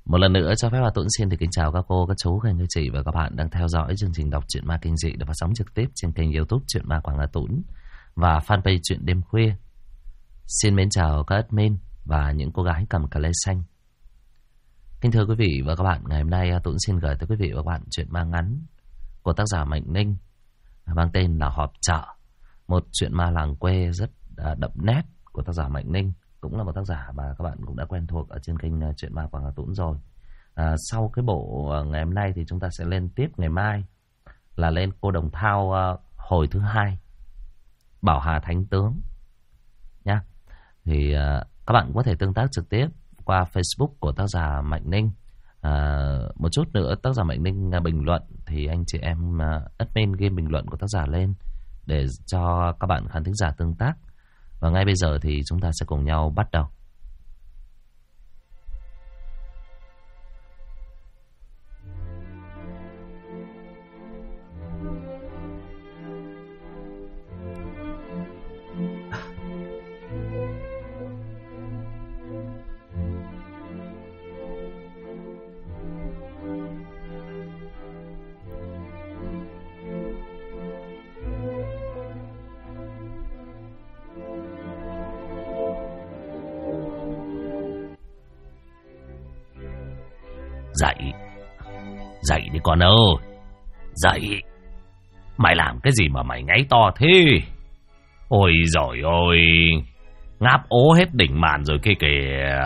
Một lần nữa cho phép Hà Tuấn xin được kính chào các cô, các chú, các anh, các chị và các bạn đang theo dõi chương trình đọc truyện ma kinh dị được phát sóng trực tiếp trên kênh YouTube Truyện Ma Quảng Hà Tuấn và fanpage Truyện Đêm Khuya. Xin mến chào các admin và những cô gái cầm cà lê xanh. Kính thưa quý vị và các bạn, ngày hôm nay Hà Tuấn xin gửi tới quý vị và các bạn truyện ma ngắn của tác giả Mạnh Ninh mang tên là Họp Chợ, một truyện ma làng quê rất đậm nét của tác giả Mạnh Ninh. Cũng là một tác giả mà các bạn cũng đã quen thuộc ở trên kênh Truyện Ma Quảng Hà Tuấn rồi. Sau cái bộ ngày hôm nay thì chúng ta sẽ lên tiếp ngày mai là lên Cô Đồng Thao hồi thứ 2, Bảo Hà Thánh Tướng nhá. Thì các bạn có thể tương tác trực tiếp qua Facebook của tác giả Mạnh Ninh. Một chút nữa tác giả Mạnh Ninh bình luận thì anh chị em admin ghi bình luận của tác giả lên để cho các bạn khán thính giả tương tác. Và ngay bây giờ thì chúng ta sẽ cùng nhau bắt đầu. Dậy đi con ơi, dậy. Mày làm cái gì mà mày ngáy to thế? Ôi giời ơi, ngáp ố hết đỉnh màn rồi kia kìa.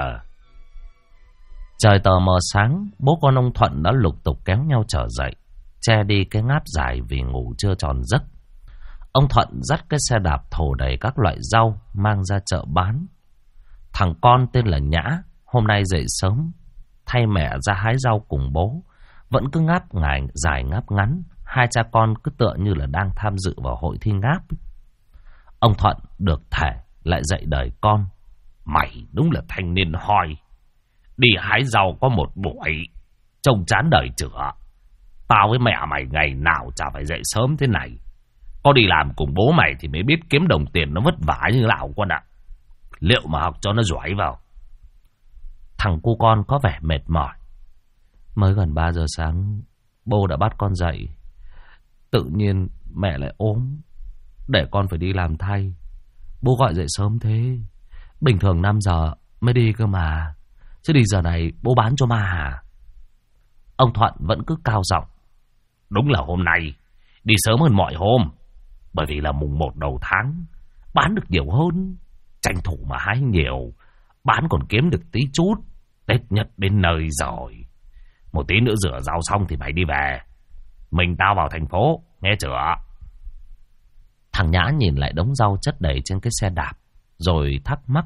Trời tờ mờ sáng, bố con ông Thuận đã lục tục kéo nhau trở dậy, che đi cái ngáp dài vì ngủ chưa tròn giấc. Ông Thuận dắt cái xe đạp thổ đầy các loại rau mang ra chợ bán. Thằng con tên là Nhã hôm nay dậy sớm thay mẹ ra hái rau cùng bố, vẫn cứ ngáp dài ngáp ngắn. Hai cha con cứ tựa như là đang tham dự vào hội thi ngáp. Ông Thuận được thể lại dạy đời con: mày đúng là thanh niên hoi, đi hái rau có một buổi trông chán đời chửa. Tao với mẹ mày ngày nào chả phải dậy sớm thế này. Có đi làm cùng bố mày thì mới biết kiếm đồng tiền nó vất vả như nào con ạ. Liệu mà học cho nó giỏi vào. Thằng cu con có vẻ mệt mỏi. Mới gần 3 giờ sáng, bố đã bắt con dậy. Tự nhiên mẹ lại ốm, để con phải đi làm thay. Bố gọi dậy sớm thế. Bình thường 5 giờ mới đi cơ mà. Chứ đi giờ này bố bán cho ma hả? Ông Thuận vẫn cứ cao giọng: đúng là hôm nay đi sớm hơn mọi hôm, bởi vì là mùng 1 đầu tháng, bán được nhiều hơn. Tranh thủ mà hái nhiều, bán còn kiếm được tí chút. Tết nhất đến nơi rồi. Một tí nữa rửa rau xong thì mày đi về. Mình tao vào thành phố, nghe chưa? Thằng Nhã nhìn lại đống rau chất đầy trên cái xe đạp, rồi thắc mắc: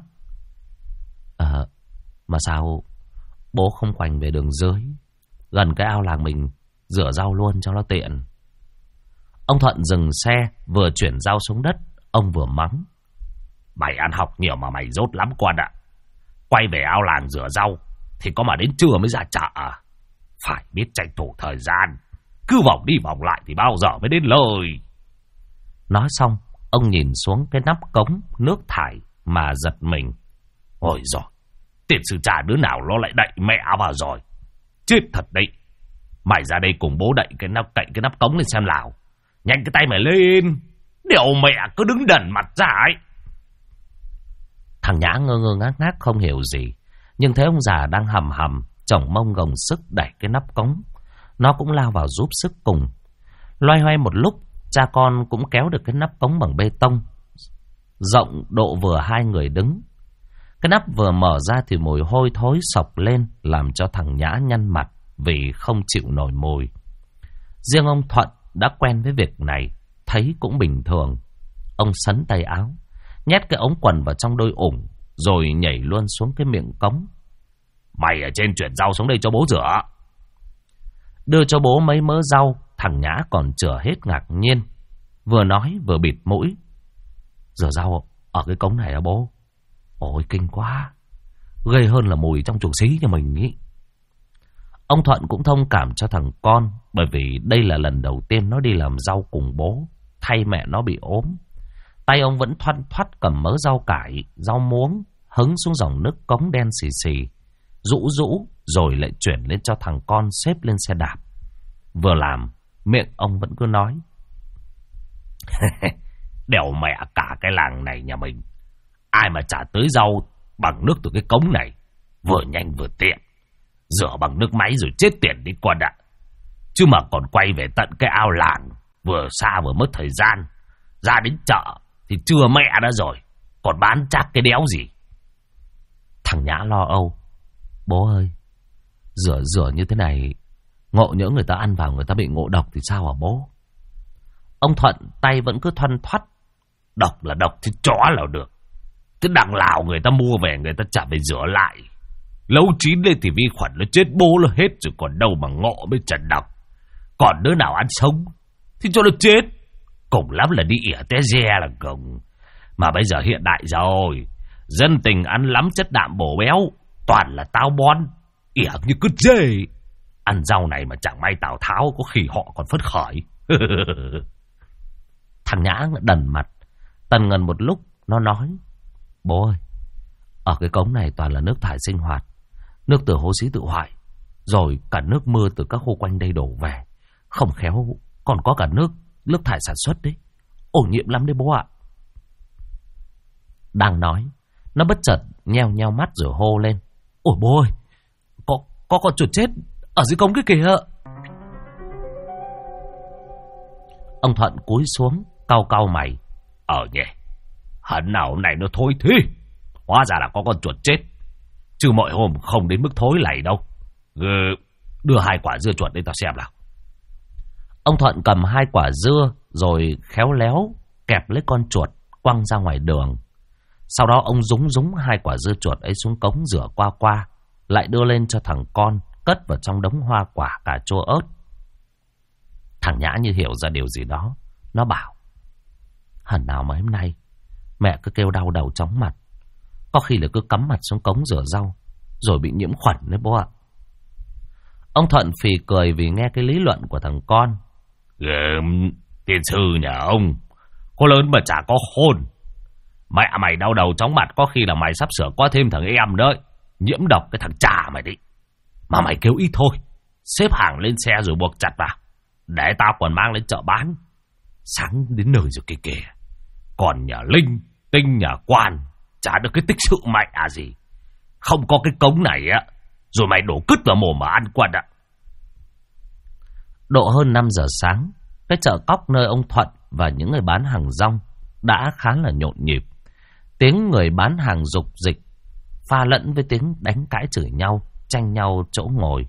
mà sao bố không khoành về đường dưới, gần cái ao làng mình, rửa rau luôn cho nó tiện? Ông Thuận dừng xe, vừa chuyển rau xuống đất, ông vừa mắng: mày ăn học nhiều mà mày dốt lắm con ạ. Quay về ao làng rửa rau thì có mà đến trưa mới ra chợ à? Phải biết tranh thủ thời gian. Cứ vòng đi vòng lại thì bao giờ mới đến lời. Nói xong, ông nhìn xuống cái nắp cống nước thải mà giật mình. Ôi giời, tiền sư cha đứa nào nó lại đậy mẹ vào rồi. Chết thật đấy. Mày ra đây cùng bố đậy cái nắp cống lên xem nào. Nhanh cái tay mày lên. Điều mẹ cứ đứng đần mặt ra ấy. Thằng Nhã ngơ ngác không hiểu gì, nhưng thấy ông già đang hầm hầm chồng mông gồng sức đẩy cái nắp cống, nó cũng lao vào giúp sức cùng. Loay hoay một lúc, cha con cũng kéo được cái nắp cống bằng bê tông rộng độ vừa hai người đứng. Cái nắp vừa mở ra thì mùi hôi thối sộc lên, làm cho thằng Nhã nhăn mặt vì không chịu nổi mùi. Riêng ông Thuận đã quen với việc này, thấy cũng bình thường. Ông sắn tay áo, nhét cái ống quần vào trong đôi ủng, rồi nhảy luôn xuống cái miệng cống. Mày ở trên chuyển rau xuống đây cho bố rửa. Đưa cho bố mấy mớ rau, thằng Nhã còn chửa hết ngạc nhiên, vừa nói vừa bịt mũi. Rửa rau ở cái cống này à bố? Ôi kinh quá, gây hơn là mùi trong chuồng xí cho mình ý. Ông Thuận cũng thông cảm cho thằng con, bởi vì đây là lần đầu tiên nó đi làm rau cùng bố, thay mẹ nó bị ốm. Tay ông vẫn thoăn thoắt cầm mớ rau cải, rau muống, hứng xuống dòng nước cống đen xì xì, rũ rũ rồi lại chuyển lên cho thằng con xếp lên xe đạp. Vừa làm, miệng ông vẫn cứ nói. Đèo mẹ cả cái làng này nhà mình, ai mà chả tưới rau bằng nước từ cái cống này, vừa nhanh vừa tiện. Rửa bằng nước máy rồi chết tiền đi con ạ. Chứ mà còn quay về tận cái ao làng, vừa xa vừa mất thời gian. Ra đến chợ thì trưa mẹ đã rồi, còn bán chắc cái đéo gì. Thằng Nhã lo âu. Bố ơi, rửa như thế này, ngộ nhỡ người ta ăn vào người ta bị ngộ độc thì sao hả bố? Ông Thuận tay vẫn cứ thoăn thoắt. Độc là độc thì chó là được. Chứ đằng nào người ta mua về người ta chả phải rửa lại. Lâu chín lên thì vi khuẩn nó chết bố nó hết rồi, còn đâu mà ngộ mới trần độc. Còn đứa nào ăn sống thì cho nó chết. Cùng lắm là đi ỉa té re là cùng. Mà bây giờ hiện đại rồi, dân tình ăn lắm chất đạm bổ béo, toàn là táo bón, ỉa như cứt dê. Ăn rau này mà chẳng may Tào Tháo có khi họ còn phấn khởi. Thằng Nhã đần mặt. Tần ngần một lúc nó nói. Bố ơi, ở cái cống này toàn là nước thải sinh hoạt, nước từ hố xí tự hoại, rồi cả nước mưa từ các khu quanh đây đổ về. Không khéo còn có cả nước thải sản xuất đấy. Ô nhiễm lắm đấy bố ạ. Đang nói, nó bất chợt nheo nheo mắt rồi hô lên. Ôi bố ơi, có con chuột chết ở dưới cống cái kìa. Ông Thuận cúi xuống cau cau mày. Nhỉ, hẳn nào hôm nay nó thối thế. Hóa ra là có con chuột chết, chứ mọi hôm không đến mức thối lầy đâu. Đưa 2 quả dưa chuột đây tao xem nào. Ông Thuận cầm 2 quả dưa rồi khéo léo kẹp lấy con chuột quăng ra ngoài đường. Sau đó ông rúng 2 quả dưa chuột ấy xuống cống rửa qua, lại đưa lên cho thằng con cất vào trong đống hoa quả cà chua ớt. Thằng Nhã như hiểu ra điều gì đó, nó bảo. Hẳn nào mà hôm nay mẹ cứ kêu đau đầu chóng mặt, có khi là cứ cắm mặt xuống cống rửa rau rồi bị nhiễm khuẩn đấy bố ạ. Ông Thuận phì cười vì nghe cái lý luận của thằng con. Tiên sư nhà ông có lớn mà chả có khôn. Mẹ mày đau đầu chóng mặt có khi là mày sắp sửa có thêm thằng em đấy, nhiễm độc cái thằng cha mày đi. Mà mày kêu ít thôi, xếp hàng lên xe rồi buộc chặt vào, để tao còn mang lên chợ bán. Sáng đến nơi rồi kìa. Còn nhà linh tinh nhà quan chả được cái tích sự mạnh gì. Không có cái cống này á, rồi mày đổ cứt vào mồm mà ăn quần ạ. Độ hơn 5 giờ sáng, cái chợ cóc nơi ông Thuận và những người bán hàng rong đã khá là nhộn nhịp. Tiếng người bán hàng rục dịch pha lẫn với tiếng đánh cãi chửi nhau, tranh nhau chỗ ngồi.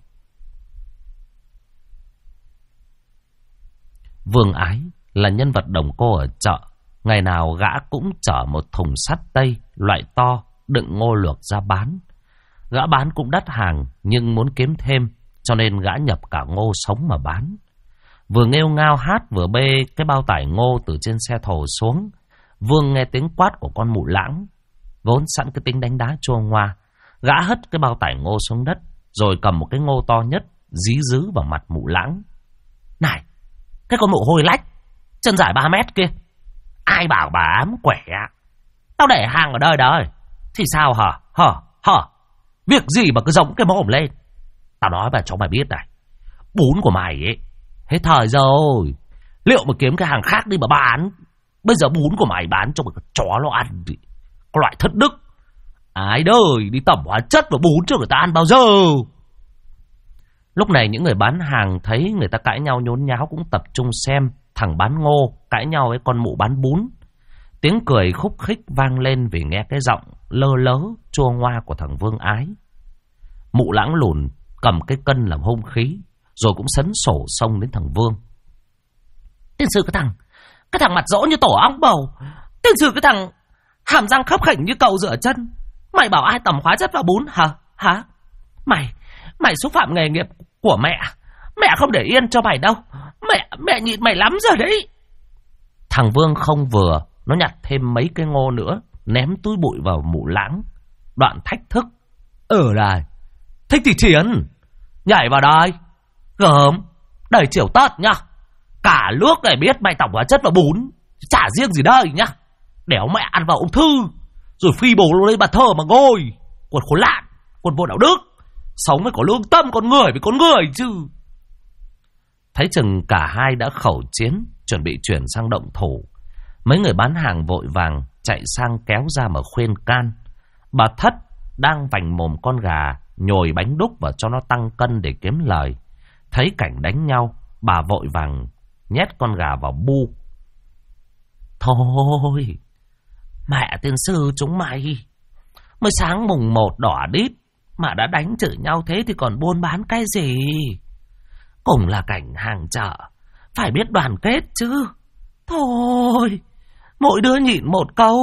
Vương Ái là nhân vật đồng cô ở chợ. Ngày nào gã cũng chở một thùng sắt tây loại to đựng ngô luộc ra bán. Gã bán cũng đắt hàng nhưng muốn kiếm thêm, cho nên gã nhập cả ngô sống mà bán. Vừa nghêu ngao hát vừa bê cái bao tải ngô từ trên xe thồ xuống. Vương nghe tiếng quát của con mụ lãng. Vốn sẵn cái tính đánh đá chua ngoa, gã hất cái bao tải ngô xuống đất, rồi cầm một cái ngô to nhất dí dứ vào mặt mụ lãng. Này, cái con mụ hôi lách, chân dài 3 mét kia, ai bảo bà ám quẻ? Tao để hàng ở đây đấy, thì sao hả? Việc gì mà cứ giống cái mồm lên? Tao nói bà cho mày biết này, bún của mày ấy hết thời rồi. Liệu mà kiếm cái hàng khác đi mà bán? Bây giờ bún của mày bán cho một chó nó ăn thì có loại thất đức. Ai đời đi tẩm hóa chất vào bún cho người ta ăn bao giờ? Lúc này những người bán hàng thấy người ta cãi nhau nhốn nháo cũng tập trung xem thằng bán ngô cãi nhau với con mụ bán bún. Tiếng cười khúc khích vang lên vì nghe cái giọng lơ lớ chua ngoa của thằng Vương Ái. Mụ lãng lùn cầm cái cân làm hung khí, rồi cũng sấn sổ xông đến thằng Vương. Tiên sư cái thằng mặt dỗ như tổ ong bầu. Tiên sư cái thằng hàm răng khấp khỉnh như cầu rửa chân. Mày bảo ai tẩm hóa chất vào bún hả? Mày xúc phạm nghề nghiệp của mẹ. Mẹ không để yên cho mày đâu. Mẹ nhịn mày lắm rồi đấy. Thằng Vương không vừa, nó nhặt thêm mấy cái ngô nữa, ném túi bụi vào mụ lãng. Đoạn thách thức. Ở đây, thích thì chiến, nhảy vào đây. Gớm, đầy chiều tớt nhá. Cả nước này biết mày tẩm hóa chất vào bún, chả riêng gì đây nhá. Đéo mẹ ăn vào ung thư, rồi phi bồ lên bàn thờ mà ngồi. Quần khốn nạn, quần vô đạo đức. Sống phải có lương tâm, con người với con người chứ. Thấy chừng cả hai đã khẩu chiến, chuẩn bị chuyển sang động thủ. Mấy người bán hàng vội vàng chạy sang kéo ra mà khuyên can. Bà Thất đang vành mồm con gà, nhồi bánh đúc vào cho nó tăng cân để kiếm lời. Thấy cảnh đánh nhau, bà vội vàng nhét con gà vào bu. Thôi, mẹ tiên sư chúng mày, mới sáng mùng 1 đỏ đít mà đã đánh chửi nhau thế thì còn buôn bán cái gì? Cùng là cảnh hàng chợ, phải biết đoàn kết chứ. Thôi, mỗi đứa nhịn một câu.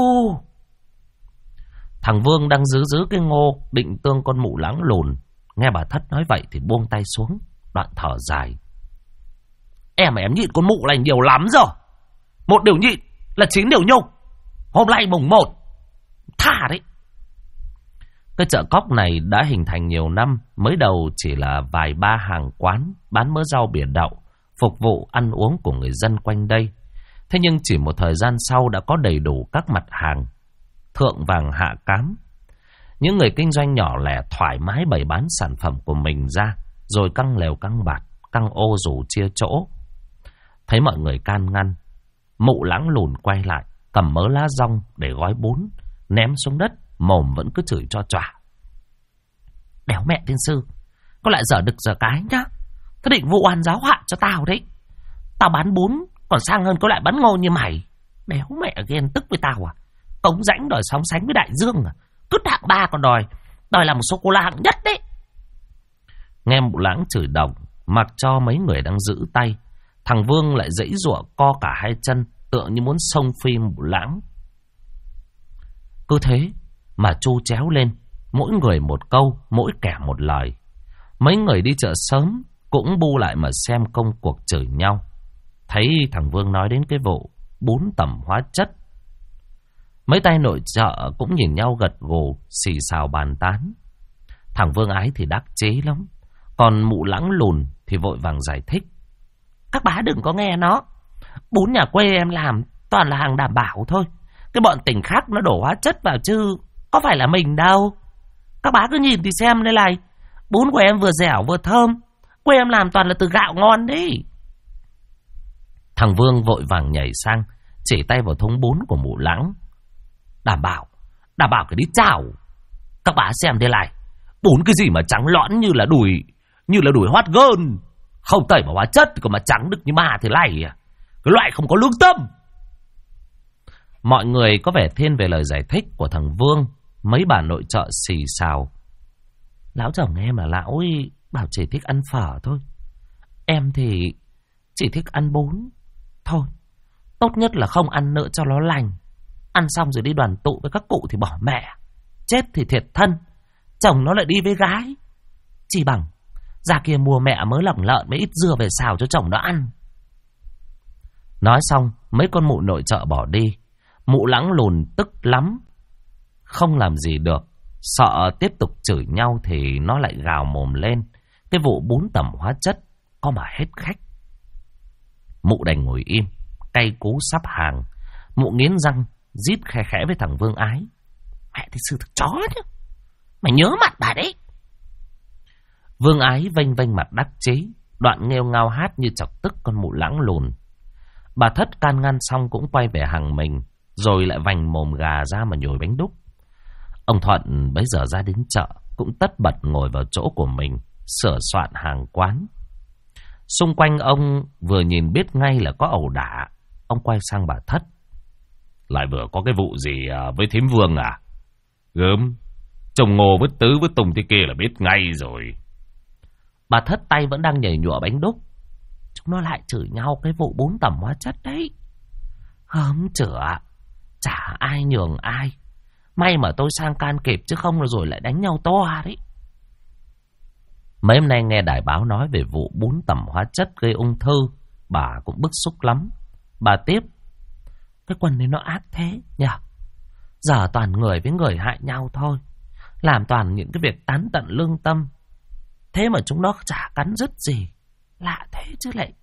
Thằng Vương đang giữ cái ngô, định tương con mụ láng lùn. Nghe bà Thất nói vậy thì buông tay xuống, đoạn thở dài. Em nhịn con mụ này nhiều lắm rồi. 1 điều nhịn là 9 điều nhục. Hôm nay mùng 1, thả đấy. Cái chợ cóc này đã hình thành nhiều năm. Mới đầu chỉ là vài ba hàng quán bán mớ rau biển đậu, phục vụ ăn uống của người dân quanh đây. Thế nhưng chỉ một thời gian sau đã có đầy đủ các mặt hàng, thượng vàng hạ cám. Những người kinh doanh nhỏ lẻ thoải mái bày bán sản phẩm của mình ra, rồi căng lều căng bạt, căng ô rủ chia chỗ. Thấy mọi người can ngăn, mụ láng lùn quay lại, cầm mớ lá dong để gói bún, ném xuống đất, mồm vẫn cứ chửi cho chỏa. Đéo mẹ tiên sư, có lại dở đực dở cái nhá. Thế định vụ oan giáo họa cho tao đấy. Tao bán bún còn sang hơn có lại bán ngô như mày. Đéo mẹ ghen tức với tao à? Cống rãnh đòi sóng sánh với đại dương à? Cứt hạng 3 còn đòi làm một sô-cô-la hạng nhất đấy. Nghe mụ láng chửi đồng, mặc cho mấy người đang giữ tay, thằng Vương lại giãy giụa co cả hai chân, tựa như muốn xông phi mụ láng. Cứ thế mà chu chéo lên, mỗi người một câu, mỗi kẻ một lời. Mấy người đi chợ sớm cũng bu lại mà xem công cuộc chửi nhau. Thấy thằng Vương nói đến cái vụ bún tẩm hóa chất, mấy tay nội chợ cũng nhìn nhau gật gù, xì xào bàn tán. Thằng Vương Ái thì đắc chí lắm, còn mụ láng lùn thì vội vàng giải thích. Các bá đừng có nghe nó, bún nhà quê em làm toàn là hàng đảm bảo thôi. Cái bọn tỉnh khác nó đổ hóa chất vào chứ có phải là mình đâu. Các bá cứ nhìn thì xem đây này, bún của em vừa dẻo vừa thơm, quê em làm toàn là từ gạo ngon đấy. Thằng Vương vội vàng nhảy sang, chỉ tay vào thúng bún của mụ láng. Đảm bảo cái đi chảo. Các bá xem đây này, bún cái gì mà trắng lõn như là đùi hoát gơn, không tẩy vào hóa chất thì còn mà trắng được như ma thế này à? Cái loại không có lương tâm. Mọi người có vẻ thiên về lời giải thích của thằng Vương. Mấy bà nội trợ xì xào. Lão chồng em là lão ấy bảo chỉ thích ăn phở thôi, em thì chỉ thích ăn bún thôi. Tốt nhất là không ăn nữa cho nó lành. Ăn xong rồi đi đoàn tụ với các cụ thì bỏ mẹ, chết thì thiệt thân. Chồng nó lại đi với gái, chỉ bằng ra kia mua mẹ mớ lòng lợn với ít dưa về xào cho chồng nó ăn. Nói xong mấy con mụ nội trợ bỏ đi. Mụ láng lùn tức lắm, không làm gì được, sợ tiếp tục chửi nhau thì nó lại gào mồm lên. Cái vụ bún tẩm hóa chất có mà hết khách. Mụ đành ngồi im, cay cú sắp hàng. Mụ nghiến răng rít khe khẽ với thằng Vương Ái. Mẹ thì sư thực chó chứ, mày nhớ mặt bà đấy. Vương Ái vênh vênh mặt đắc chí, đoạn nghêu ngao hát như chọc tức con mụ láng lùn. Bà Thất can ngăn xong cũng quay về hàng mình, rồi lại vành mồm gà ra mà nhồi bánh đúc. Ông Thuận bấy giờ ra đến chợ cũng tất bật ngồi vào chỗ của mình, sửa soạn hàng quán. Xung quanh ông vừa nhìn biết ngay là có ẩu đả. Ông quay sang bà Thất. Lại vừa có cái vụ gì với thím Vương à? Gớm, trồng ngô vứt tứ vứt tùng thế kia là biết ngay rồi. Bà Thất tay vẫn đang nhảy nhụa bánh đúc. Chúng nó lại chửi nhau cái vụ bún tẩm hóa chất đấy. Gớm chửa, chả ai nhường ai. May mà tôi sang can kịp chứ không rồi lại đánh nhau to đấy. Mấy hôm nay nghe đài báo nói về vụ bún tẩm hóa chất gây ung thư, bà cũng bức xúc lắm. Bà tiếp. Cái quân này nó ác thế nhỉ? Giờ toàn người với người hại nhau thôi, làm toàn những cái việc tán tận lương tâm. Thế mà chúng nó chả cắn rứt gì. Lạ thế chứ lại.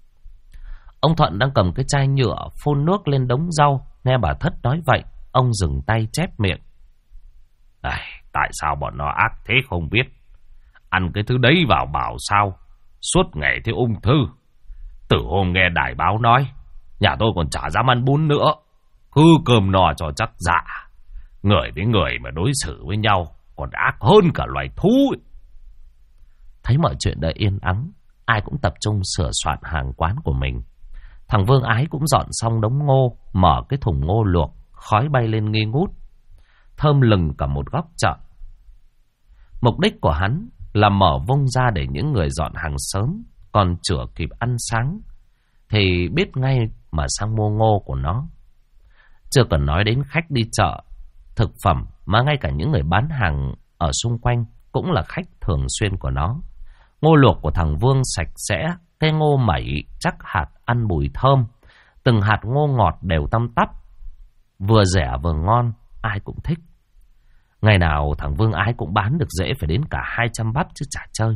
Ông Thuận đang cầm cái chai nhựa phun nước lên đống rau. Nghe bà Thất nói vậy, ông dừng tay chép miệng. Tại sao bọn nó ác thế không biết. Ăn cái thứ đấy vào bảo sao suốt ngày thiếu ung thư. Từ hôm nghe đài báo nói, nhà tôi còn chả dám ăn bún nữa. Cứ cơm no cho chắc dạ. Người với người mà đối xử với nhau còn ác hơn cả loài thú ấy. Thấy mọi chuyện đã yên ắng, ai cũng tập trung sửa soạn hàng quán của mình. Thằng Vương Ái cũng dọn xong đống ngô, mở cái thùng ngô luộc, khói bay lên nghi ngút, thơm lừng cả một góc chợ. Mục đích của hắn là mở vung ra để những người dọn hàng sớm, còn chưa kịp ăn sáng thì biết ngay mà sang mua ngô của nó. Chưa cần nói đến khách đi chợ thực phẩm, mà ngay cả những người bán hàng ở xung quanh cũng là khách thường xuyên của nó. Ngô luộc của thằng Vương sạch sẽ, cái ngô mẩy chắc hạt ăn mùi thơm, từng hạt ngô ngọt đều tăm tắp, vừa rẻ vừa ngon, ai cũng thích. Ngày nào thằng Vương Ái cũng bán được dễ phải đến cả 200 bắp chứ chả chơi.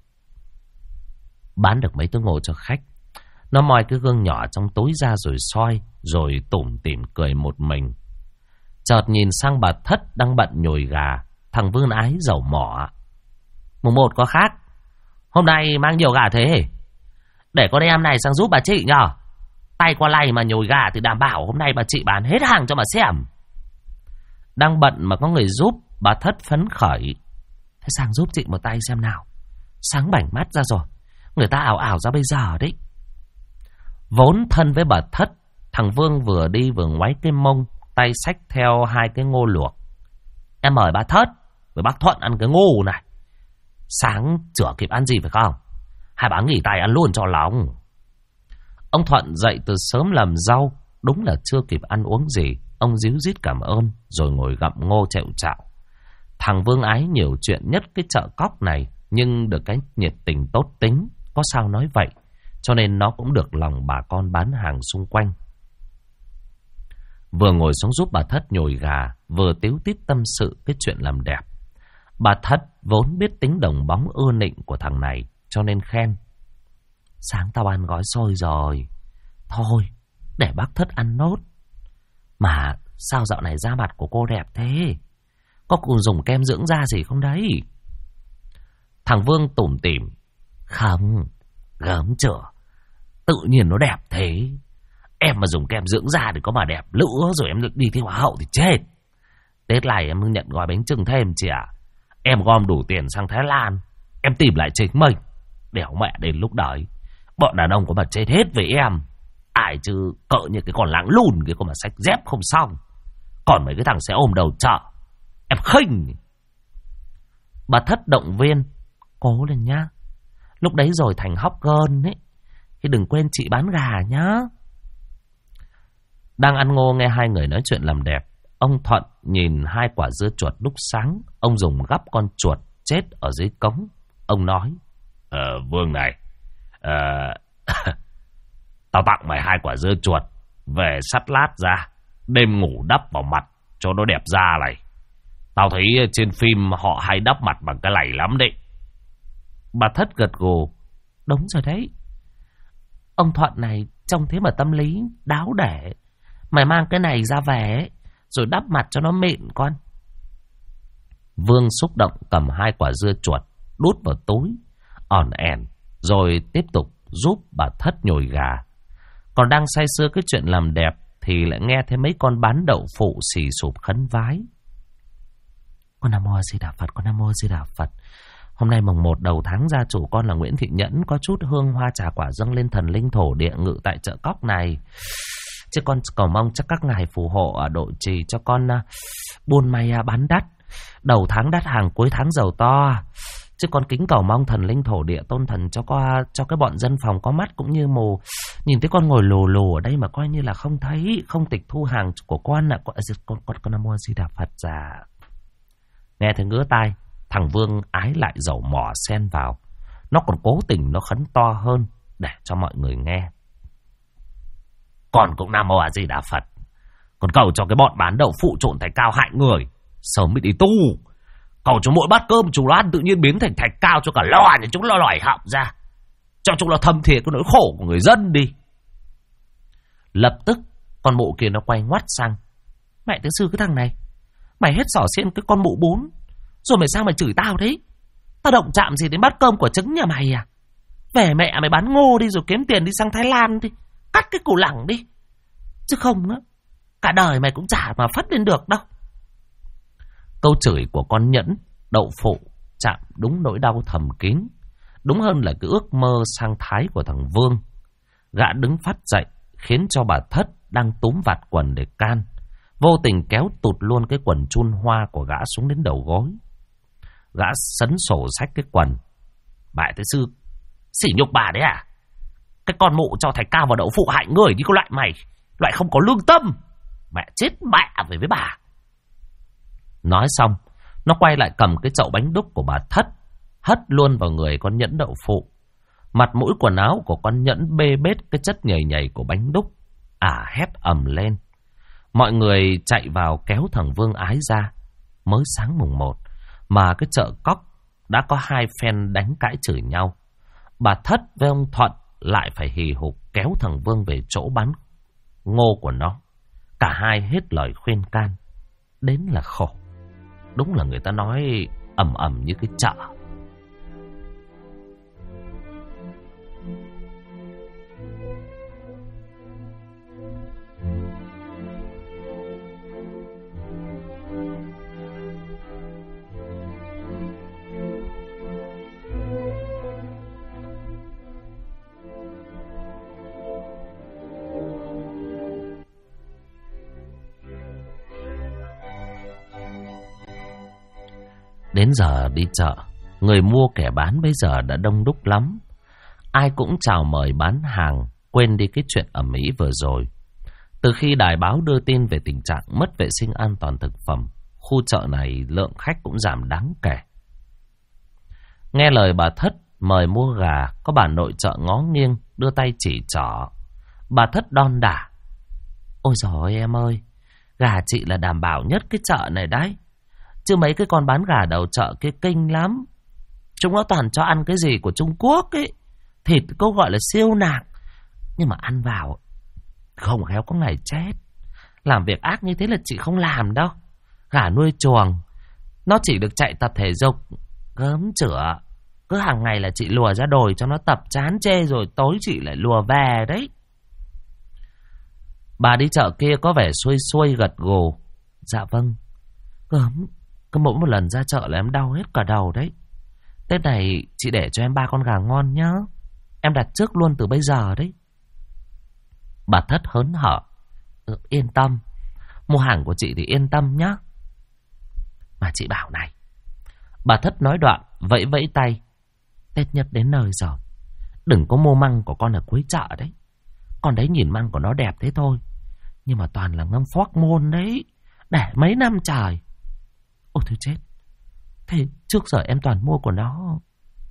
Bán được mấy túi ngô cho khách, nó moi cái gương nhỏ trong túi ra rồi soi, rồi tủm tỉm cười một mình. Chợt nhìn sang bà Thất đang bận nhồi gà, thằng Vương Ái dầu mỏ. Mùng 1 có khác, hôm nay mang nhiều gà thế, để con em này sang giúp bà chị nhờ. Tay qua lay mà nhồi gà thì đảm bảo hôm nay bà chị bán hết hàng cho mà xem. Đang bận mà có người giúp, bà Thất phấn khởi. Thế sang giúp chị một tay xem nào. Sáng bảnh mắt ra rồi, người ta ảo ảo ra bây giờ đấy. Vốn thân với bà Thất, thằng Vương vừa đi vừa ngoáy cái mông, tay xách theo 2 cái ngô luộc. Em mời bà Thất với bác Thuận ăn cái ngô này. Sáng chưa kịp ăn gì phải không? Hai bà nghỉ tay ăn luôn cho lòng. Ông Thuận dậy từ sớm làm rau, đúng là chưa kịp ăn uống gì. Ông díu dít cảm ơn rồi ngồi gặm ngô chẹo chạo. Thằng Vương Ái nhiều chuyện nhất cái chợ cóc này, nhưng được cái nhiệt tình tốt tính, có sao nói vậy, cho nên nó cũng được lòng bà con bán hàng xung quanh. Vừa ngồi xuống giúp bà Thất nhồi gà, vừa tíu tít tâm sự cái chuyện làm đẹp. Bà Thất vốn biết tính đồng bóng ưa nịnh của thằng này, cho nên khen. Sáng tao ăn gói xôi rồi, thôi để bác Thất ăn nốt. Mà sao dạo này da mặt của cô đẹp thế? Có cùng dùng kem dưỡng da gì không đấy? Thằng Vương tủm tỉm. Không, gớm chửa, tự nhiên nó đẹp thế. Em mà dùng kem dưỡng da thì có mà đẹp nữa, rồi em đi thi hoa hậu thì chết. Tết này em nhận gói bánh chưng thêm chị ạ. Em gom đủ tiền sang Thái Lan, em tìm lại chính mình. Đẻo mẹ đến lúc đấy bọn đàn ông có mà chết hết với em. Ai chứ cỡ như cái con láng lùn kia có mà xách dép không xong. Còn mấy cái thằng sẽ ôm đầu chợ, em khinh. Bà Thất động viên. Cố lên nhá, lúc đấy rồi thành hot girl ấy, thì đừng quên chị bán gà nhá. Đang ăn ngô nghe hai người nói chuyện làm đẹp, ông Thuận nhìn 2 quả dưa chuột lúc sáng. Ông dùng gắp con chuột chết ở dưới cống. Ông nói. Vương này, tao tặng mày 2 quả dưa chuột, về sắt lát ra, đêm ngủ đắp vào mặt cho nó đẹp da này. Tao thấy trên phim họ hay đắp mặt bằng cái này lắm đấy. Bà Thất gật gù. Đúng rồi đấy, ông Thuận này trông thế mà tâm lý đáo để. Mày mang cái này ra về rồi đắp mặt cho nó mịn con. Vương xúc động cầm 2 quả dưa chuột đút vào túi, ỏn ẻn, rồi tiếp tục giúp bà Thất nhồi gà. Còn đang say sưa cái chuyện làm đẹp thì lại nghe thấy mấy con bán đậu phụ xì sụp khấn vái. Con Nam Mô Di Đà Phật, con Nam Mô Di Đà Phật. Hôm nay mùng 1 đầu tháng, gia chủ con là Nguyễn Thị Nhẫn có chút hương hoa trà quả dâng lên thần linh thổ địa ngự tại chợ cóc này. Chứ con cầu mong chắc các ngài phù hộ ở độ trì cho con buôn may bán đắt, đầu tháng đắt hàng, cuối tháng giàu to. Chứ con kính cầu mong thần linh thổ địa tôn thần cho cái bọn dân phòng có mắt cũng như mù, nhìn thấy con ngồi lù lù ở đây mà coi như là không thấy, không tịch thu hàng của con ạ. Con Nam Mô Di Đà Phật. Dạ. Nghe thấy ngứa tai, thằng Vương Ái lại dầu mỏ xen vào. Nó còn cố tình nó khấn to hơn để cho mọi người nghe. Con cũng Nam Mô A Di Đà Phật. Còn cầu cho cái bọn bán đậu phụ trộn thạch cao hại người, sớm mới đi tu. Cầu cho mỗi bát cơm chúng nó ăn tự nhiên biến thành thạch cao, cho cả lò nhà chúng nó lòi họng ra, cho chúng nó thâm thiệt cái nỗi khổ của người dân đi. Lập tức con mụ kia nó quay ngoắt sang. Mẹ tứ sư cái thằng này, mày hết xỏ xiên cái con mụ bún rồi mày sang mày chửi tao đấy. Tao động chạm gì đến bát cơm của trứng nhà mày à? Về mẹ mày bán ngô đi rồi kiếm tiền đi sang Thái Lan đi. Cắt cái củ lẳng đi. Chứ không á, cả đời mày cũng chả mà phất lên được đâu. Câu chửi của con Nhẫn, đậu phụ chạm đúng nỗi đau thầm kín. Đúng hơn là cái ước mơ sang Thái của thằng Vương. Gã đứng phát dậy, khiến cho bà Thất đang túm vạt quần để can, vô tình kéo tụt luôn cái quần chun hoa của gã xuống đến đầu gối. Gã sấn sổ xách cái quần. Bà thế sư, sỉ nhục bà đấy à? Cái con mụ cho thạch cao vào đậu phụ hại người đi, có loại mày, loại không có lương tâm. Mẹ chết mẹ về với bà. Nói xong, nó quay lại cầm cái chậu bánh đúc của bà Thất, hất luôn vào người con Nhẫn đậu phụ. Mặt mũi quần áo của con Nhẫn bê bết cái chất nhầy nhầy của bánh đúc, hét ầm lên. Mọi người chạy vào kéo thằng Vương Ái ra. Mới sáng mùng 1 mà cái chợ cóc đã có hai phen đánh cãi chửi nhau. Bà Thất với ông Thuận lại phải hì hục kéo thằng Vương về chỗ bán ngô của nó. Cả hai hết lời khuyên can. Đến là khổ. Đúng là người ta nói ầm ầm như cái chợ. Đến giờ đi chợ, người mua kẻ bán bây giờ đã đông đúc lắm. Ai cũng chào mời bán hàng, quên đi cái chuyện ầm ĩ vừa rồi. Từ khi đài báo đưa tin về tình trạng mất vệ sinh an toàn thực phẩm, khu chợ này lượng khách cũng giảm đáng kể. Nghe lời bà Thất mời mua gà, có bà nội chợ ngó nghiêng, đưa tay chỉ trỏ. Bà Thất đon đả. Ôi giời ơi em ơi, gà chị là đảm bảo nhất cái chợ này đấy. Chứ mấy cái con bán gà đầu chợ kia kinh lắm. Chúng nó toàn cho ăn cái gì của Trung Quốc ấy. Thịt cô gọi là siêu nạc. Nhưng mà ăn vào không khéo có ngày chết. Làm việc ác như thế là chị không làm đâu. Gà nuôi chuồng, nó chỉ được chạy tập thể dục, gớm chửa. Cứ hàng ngày là chị lùa ra đồi cho nó tập chán chê, rồi tối chị lại lùa về đấy. Bà đi chợ kia có vẻ xuôi xuôi gật gù. Dạ vâng. Gớm, cứ mỗi một lần ra chợ là em đau hết cả đầu đấy. Tết này chị để cho em 3 con gà ngon nhá. Em đặt trước luôn từ bây giờ đấy. Bà Thất hớn hở. Yên tâm, mua hàng của chị thì yên tâm nhá. Mà chị bảo này. Bà Thất nói đoạn vẫy vẫy tay. Tết nhất đến nơi rồi, đừng có mua măng của con ở cuối chợ đấy. Con đấy nhìn măng của nó đẹp thế thôi, nhưng mà toàn là ngâm phóc môn đấy, để mấy năm trời. Ôi thôi chết. Thế trước giờ em toàn mua của nó.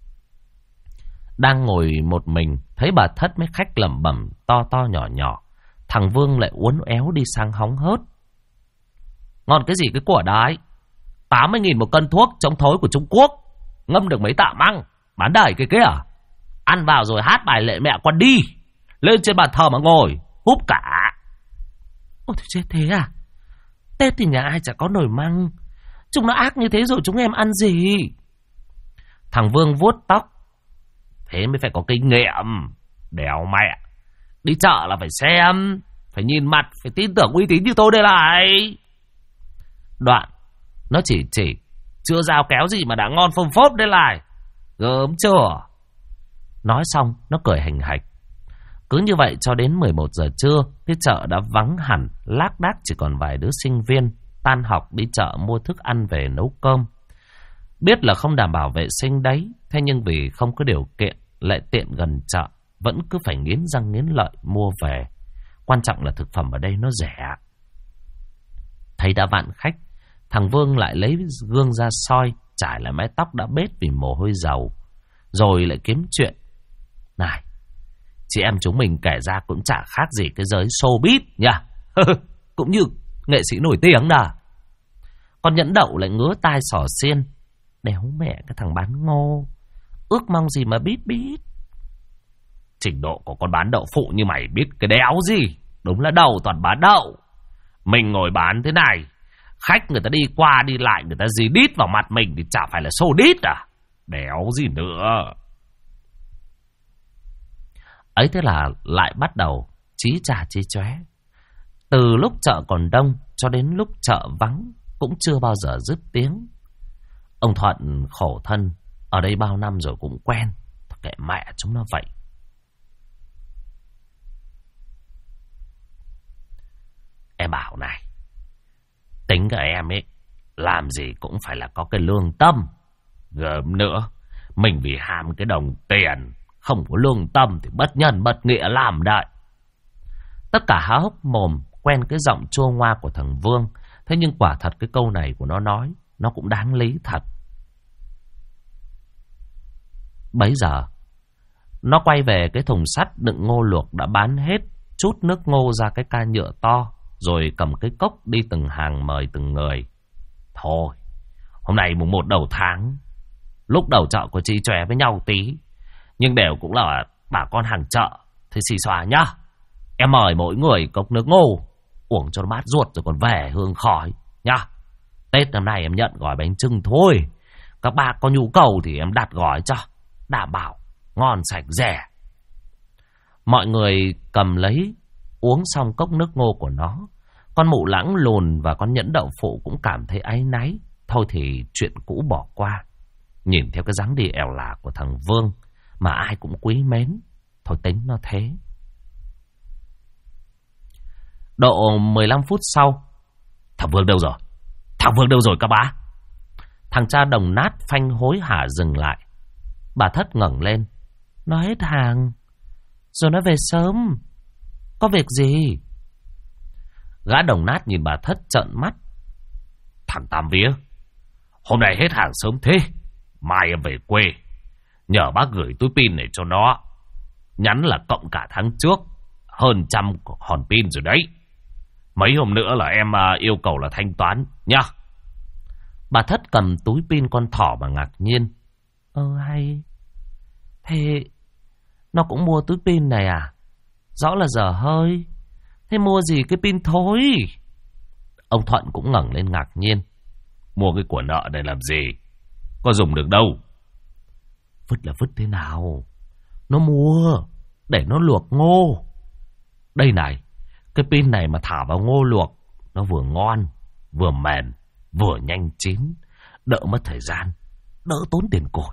Đang ngồi một mình, thấy bà Thất mấy khách lẩm bẩm to to nhỏ nhỏ. Thằng Vương lại uốn éo đi sang hóng hớt. Ngon cái gì cái của đấy? 80.000 một cân thuốc chống thối của Trung Quốc, ngâm được mấy tạ măng, bán đẩy cái kia à? Ăn vào rồi hát bài lệ mẹ con đi, lên trên bàn thờ mà ngồi húp cả. Ôi thôi chết thế à? Tết thì nhà ai chả có nồi măng. Chúng nó ác như thế rồi chúng em ăn gì? Thằng Vương vuốt tóc. Thế mới phải có kinh nghiệm. Đéo mẹ, đi chợ là phải xem, phải nhìn mặt, phải tin tưởng uy tín như tôi đây này. Đoạn nó chỉ chưa dao kéo gì mà đã ngon phồng phốp đây này. Gớm chưa? Nói xong nó cười hành hạch. Cứ như vậy cho đến 11 giờ trưa, cái chợ đã vắng hẳn, lác đác chỉ còn vài đứa sinh viên tan học đi chợ mua thức ăn về nấu cơm. Biết là không đảm bảo vệ sinh đấy, thế nhưng vì không có điều kiện, lại tiện gần chợ, vẫn cứ phải nghiến răng nghiến lợi mua về. Quan trọng là thực phẩm ở đây nó rẻ. Thấy đã vạn khách, thằng Vương lại lấy gương ra soi, trải lại mái tóc đã bết vì mồ hôi dầu, rồi lại kiếm chuyện. Này, chị em chúng mình kể ra cũng chả khác gì cái giới showbiz nha. Cũng như nghệ sĩ nổi tiếng nè. Con Nhẫn Đậu lại ngứa tai xỏ xiên. Đéo mẹ cái thằng bán ngô, ước mong gì mà biết. Trình độ của con bán đậu phụ như mày biết cái đéo gì. Đúng là đầu toàn bán đậu. Mình ngồi bán thế này, khách người ta đi qua đi lại, người ta dí đít vào mặt mình thì chả phải là xô đít à? đéo gì nữa. Ấy thế là lại bắt đầu chí trà chí chóe. Từ lúc chợ còn đông cho đến lúc chợ vắng cũng chưa bao giờ dứt tiếng. Ông Thuận khổ thân, ở đây bao năm rồi cũng quen. Kệ mẹ chúng nó vậy. Em bảo này, tính cả em ấy, làm gì cũng phải là có cái lương tâm. Gớm nữa, mình vì ham cái đồng tiền, không có lương tâm thì bất nhân bất nghĩa làm đại. Tất cả há hốc mồm, quen cái giọng chua ngoa của thằng Vương. Thế nhưng quả thật cái câu này của nó nói, nó cũng đáng lý thật. Bấy giờ, nó quay về cái thùng sắt đựng ngô luộc đã bán hết, chút nước ngô ra cái ca nhựa to, rồi cầm cái cốc đi từng hàng mời từng người. Thôi, hôm nay mùng 1 đầu tháng, lúc đầu chợ của chị chòe với nhau tí, nhưng đều cũng là bà con hàng chợ. Thế xì xòa nhá, em mời mỗi người cốc nước ngô, uống cho nó mát ruột rồi còn về hương khói nhá. Tết năm nay em nhận gói bánh chưng thôi, các bà có nhu cầu thì em đặt gói cho, đảm bảo ngon sạch rẻ. Mọi người cầm lấy, uống xong cốc nước ngô của nó. Con Mụ Lãng lùn và con Nhẫn Đậu Phụ cũng cảm thấy áy náy. Thôi thì chuyện cũ bỏ qua. Nhìn theo cái dáng đi ẻo lả của thằng Vương mà ai cũng quý mến, thôi tính nó thế. Độ 15 phút sau, thằng Vương đâu rồi? Thằng Vương đâu rồi các bá? Thằng cha Đồng Nát phanh hối hả dừng lại. Bà Thất ngẩng lên. Nó hết hàng rồi, nó về sớm. Có việc gì? Gã Đồng Nát nhìn bà Thất trợn mắt. Thằng Tam Vía, hôm nay hết hàng sớm thế, mai em về quê, nhờ bác gửi túi pin này cho nó. Nhắn là cộng cả tháng trước, hơn 100 hòn pin rồi đấy. Mấy hôm nữa là em yêu cầu là thanh toán nhá. Bà Thất cầm túi pin con thỏ mà ngạc nhiên. Hay. Thế nó cũng mua túi pin này à? Rõ là dở hơi. Thế mua gì cái pin thối? Ông Thuận cũng ngẩng lên ngạc nhiên. Mua cái của nợ này làm gì? Có dùng được đâu. Vứt là vứt thế nào? Nó mua để nó luộc ngô. Đây này, cái pin này mà thả vào ngô luộc, nó vừa ngon, vừa mềm, vừa nhanh chín, đỡ mất thời gian, đỡ tốn tiền củi.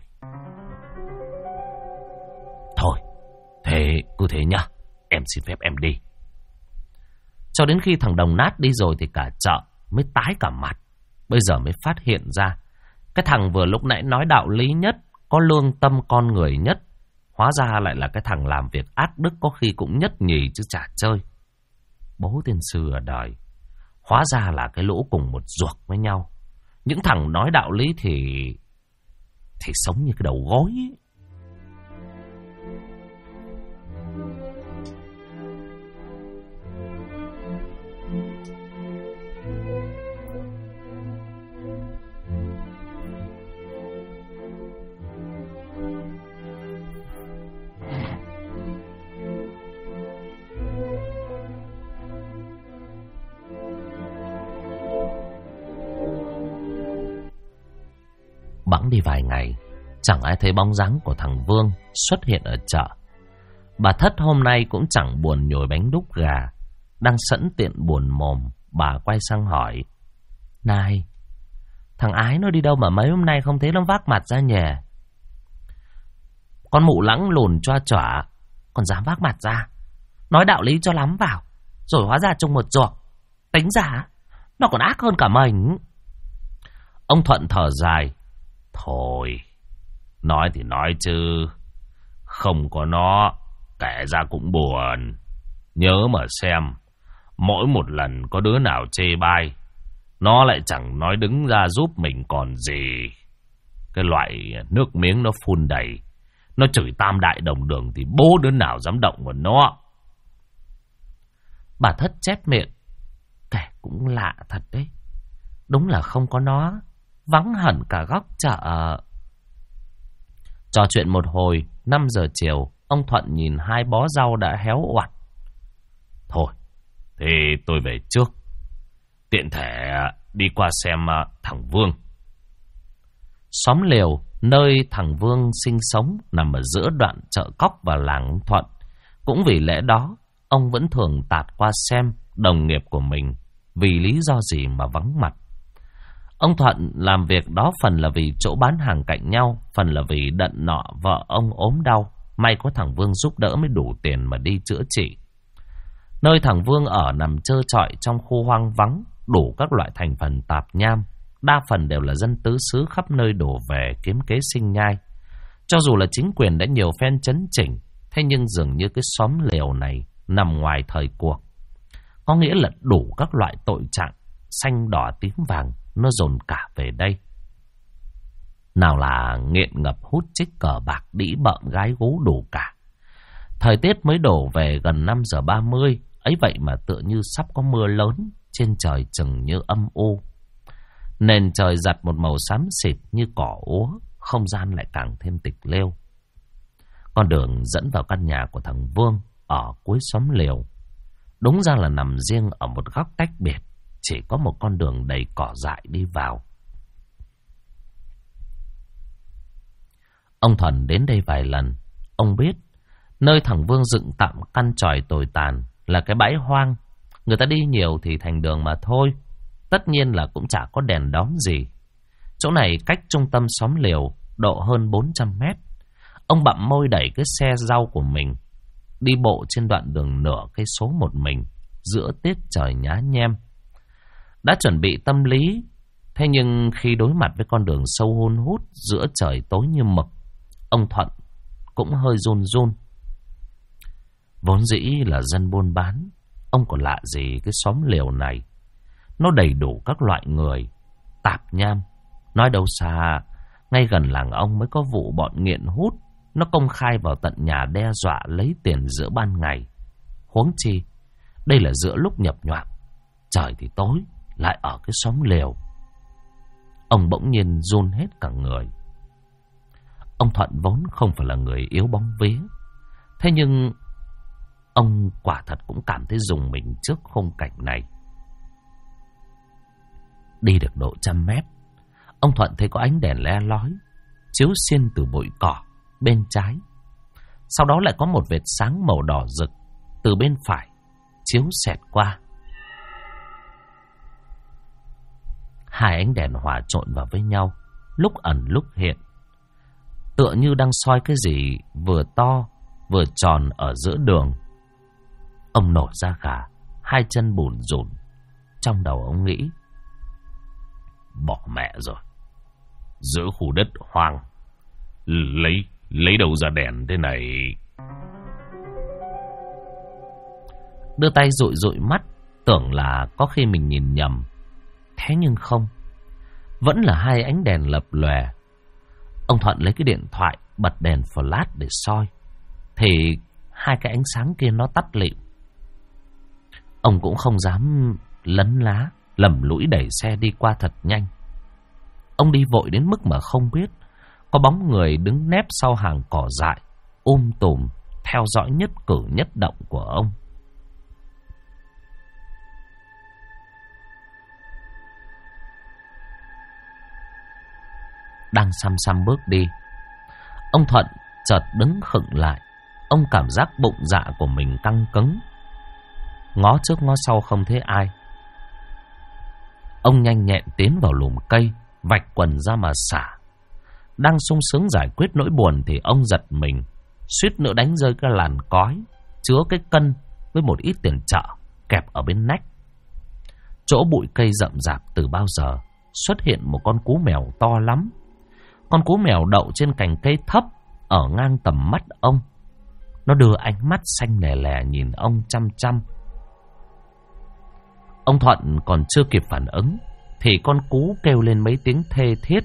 Thôi, thế cứ thế nhá, em xin phép em đi. Cho đến khi thằng Đồng Nát đi rồi thì cả chợ mới tái cả mặt. Bây giờ mới phát hiện ra, cái thằng vừa lúc nãy nói đạo lý nhất, có lương tâm con người nhất, hóa ra lại là cái thằng làm việc ác đức có khi cũng nhất nhì chứ chả chơi. Bố tiên sư ở đời, hóa ra là cái lũ cùng một ruột với nhau. Những thằng nói đạo lý thì sống như cái đầu gối ấy. Bẵng đi vài ngày, chẳng ai thấy bóng dáng của thằng Vương xuất hiện ở chợ. Bà Thất hôm nay cũng chẳng buồn nhồi bánh đúc gà. Đang sẵn tiện buồn mồm, bà quay sang hỏi. Này, thằng Ái nó đi đâu mà mấy hôm nay không thấy nó vác mặt ra nhỉ? Con Mụ Lãng lùn choa chỏa, còn dám vác mặt ra, nói đạo lý cho lắm vào, rồi hóa ra chung một ruột. Tính ra nó còn ác hơn cả mình. Ông Thuận thở dài. Thôi, nói thì nói chứ, không có nó, kể ra cũng buồn. Nhớ mà xem, mỗi một lần có đứa nào chê bai, nó lại chẳng nói đứng ra giúp mình còn gì. Cái loại nước miếng nó phun đầy, nó chửi tam đại đồng đường thì bố đứa nào dám động vào nó. Bà Thất chép miệng. Kể cũng lạ thật đấy. Đúng là không có nó, vắng hẳn cả góc chợ. Trò chuyện một hồi, 5 giờ chiều, ông Thuận nhìn 2 bó rau đã héo oặt. Thôi, thì tôi về trước, tiện thể đi qua xem thằng Vương. Xóm lều Nơi thằng Vương sinh sống nằm ở giữa đoạn chợ cóc và làng ông Thuận. Cũng vì lẽ đó, ông vẫn thường tạt qua xem đồng nghiệp của mình vì lý do gì mà vắng mặt. Ông Thuận làm việc đó phần là vì chỗ bán hàng cạnh nhau, phần là vì đận nọ vợ ông ốm đau. May có thằng Vương giúp đỡ mới đủ tiền mà đi chữa trị. Nơi thằng Vương ở nằm trơ trọi trong khu hoang vắng, đủ các loại thành phần tạp nham. Đa phần đều là dân tứ xứ khắp nơi đổ về kiếm kế sinh nhai. Cho dù là chính quyền đã nhiều phen chấn chỉnh, thế nhưng dường như cái xóm lều này nằm ngoài thời cuộc. Có nghĩa là đủ các loại tội trạng xanh đỏ tím vàng nó dồn cả về đây. Nào là nghiện ngập hút chích cờ bạc đĩ bợm gái gú đủ cả. Thời tiết mới đổ về gần 5 giờ 30, ấy vậy mà tựa như sắp có mưa lớn, trên trời chừng như âm u. Nền trời giặt một màu xám xịt như cỏ úa, không gian lại càng thêm tịch lêu. Con đường dẫn vào căn nhà của thằng Vương ở cuối xóm lều, đúng ra là nằm riêng ở một góc tách biệt, chỉ có một con đường đầy cỏ dại đi vào. Ông Thuần đến đây vài lần, ông biết nơi thằng Vương dựng tạm căn tròi tồi tàn là cái bãi hoang. Người ta đi nhiều thì thành đường mà thôi, tất nhiên là cũng chả có đèn đóm gì. Chỗ này cách trung tâm xóm lều độ hơn 400 mét. Ông bặm môi đẩy cái xe rau của mình, đi bộ trên đoạn đường nửa cây số một mình, giữa tiết trời nhá nhem. Đã chuẩn bị tâm lý, thế nhưng khi đối mặt với con đường sâu hun hút giữa trời tối như mực, ông Thuận cũng hơi run run. Vốn dĩ là dân buôn bán, ông còn lạ gì cái xóm lều này. Nó đầy đủ các loại người, tạp nham. Nói đâu xa, ngay gần làng ông mới có vụ bọn nghiện hút nó công khai vào tận nhà đe dọa lấy tiền giữa ban ngày. Huống chi, đây là giữa lúc nhập nhoạng, trời thì tối, lại ở cái xóm lều. Ông bỗng nhiên run hết cả người. Ông Thuận vốn không phải là người yếu bóng vía, thế nhưng ông quả thật cũng cảm thấy rùng mình trước khung cảnh này. Đi được độ 100 mét, ông Thuận thấy có ánh đèn le lói chiếu xuyên từ bụi cỏ bên trái. Sau đó lại có một vệt sáng màu đỏ rực từ bên phải chiếu xẹt qua. Hai ánh đèn hòa trộn vào với nhau, lúc ẩn lúc hiện, tựa như đang soi cái gì vừa to vừa tròn ở giữa đường. Ông nổi da gà, hai chân bủn rủn. Trong đầu ông nghĩ, bỏ mẹ rồi, giữa khu đất hoang lấy đâu ra đèn thế này. Đưa tay dụi dụi mắt, tưởng là có khi mình nhìn nhầm. Thế nhưng không, vẫn là hai ánh đèn lập lòe. Ông Thuận lấy cái điện thoại bật đèn flash để soi, thì hai cái ánh sáng kia nó tắt lịm. Ông cũng không dám lấn lá, lầm lũi đẩy xe đi qua thật nhanh. Ông đi vội đến mức mà không biết có bóng người đứng nép sau hàng cỏ dại tùm theo dõi nhất cử nhất động của ông. Đang xăm xăm bước đi, ông Thuận chợt đứng khựng lại. Ông cảm giác bụng dạ của mình căng cứng, ngó trước ngó sau không thấy ai. Ông nhanh nhẹn tiến vào lùm cây, vạch quần ra mà xả. Đang sung sướng giải quyết nỗi buồn thì ông giật mình, suýt nữa đánh rơi cái làn cói chứa cái cân với một ít tiền chợ kẹp ở bên nách. Chỗ bụi cây rậm rạp từ bao giờ xuất hiện một con cú mèo to lắm. Con cú mèo đậu trên cành cây thấp ở ngang tầm mắt ông. Nó đưa ánh mắt xanh lè lè nhìn ông chăm chăm. Ông Thuận còn chưa kịp phản ứng thì con cú kêu lên mấy tiếng thê thiết.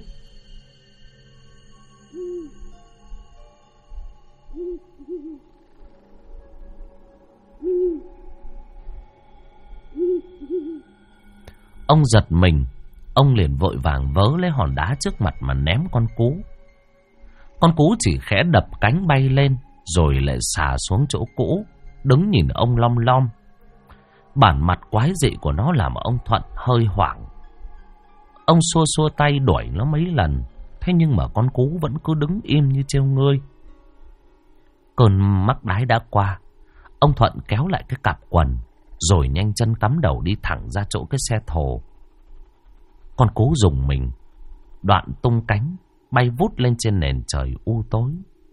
Ông giật mình, ông liền vội vàng vớ lấy hòn đá trước mặt mà ném con cú. Con cú chỉ khẽ đập cánh bay lên rồi lại xà xuống chỗ cũ, đứng nhìn ông lom lom. Bản mặt quái dị của nó làm ông Thuận hơi hoảng. Ông xua xua tay đuổi nó mấy lần, Thế nhưng mà con Cú vẫn cứ đứng im như treo ngươi. Cơn mắc đái đã qua, ông Thuận kéo lại cái cặp quần, rồi nhanh chân cắm đầu đi thẳng ra chỗ cái xe thồ. Con Cú rùng mình, đoạn tung cánh, bay vút lên trên nền trời u tối.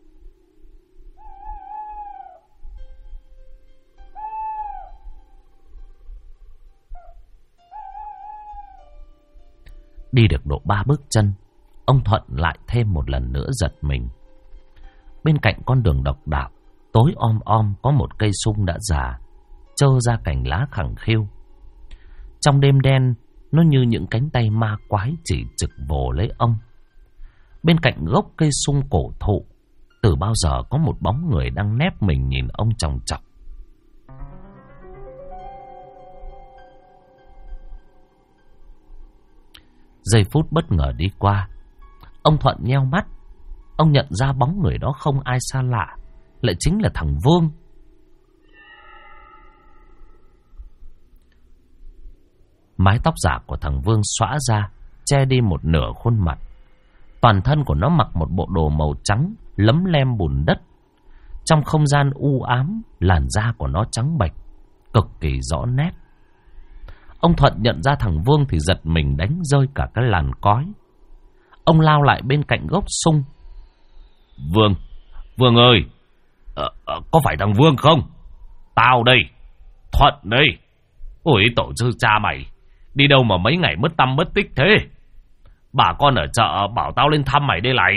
Đi được độ 3 bước chân, ông Thuận lại thêm một lần nữa giật mình. Bên cạnh con đường độc đạo, tối om om có một cây sung đã già, trơ ra cành lá khẳng khiu. Trong đêm đen, nó như những cánh tay ma quái chỉ trực vồ lấy ông. Bên cạnh gốc cây sung cổ thụ, từ bao giờ có một bóng người đang nép mình nhìn ông chòng chọc. Giây phút bất ngờ đi qua, ông Thuận nheo mắt. Ông nhận ra bóng người đó không ai xa lạ, lại chính là thằng Vương. Mái tóc giả của thằng Vương xõa ra, che đi một nửa khuôn mặt. Toàn thân của nó mặc một bộ đồ màu trắng, lấm lem bùn đất. Trong không gian u ám, làn da của nó trắng bệch, cực kỳ rõ nét. Ông Thuận nhận ra thằng Vương thì giật mình đánh rơi cả cái làn cói. Ông lao lại bên cạnh gốc sung. Vương ơi, có phải thằng Vương không? Tao đây, Thuận đây. Ôi tổ sư cha mày, đi đâu mà mấy ngày mất tăm mất tích thế? Bà con ở chợ bảo tao lên thăm mày đây này.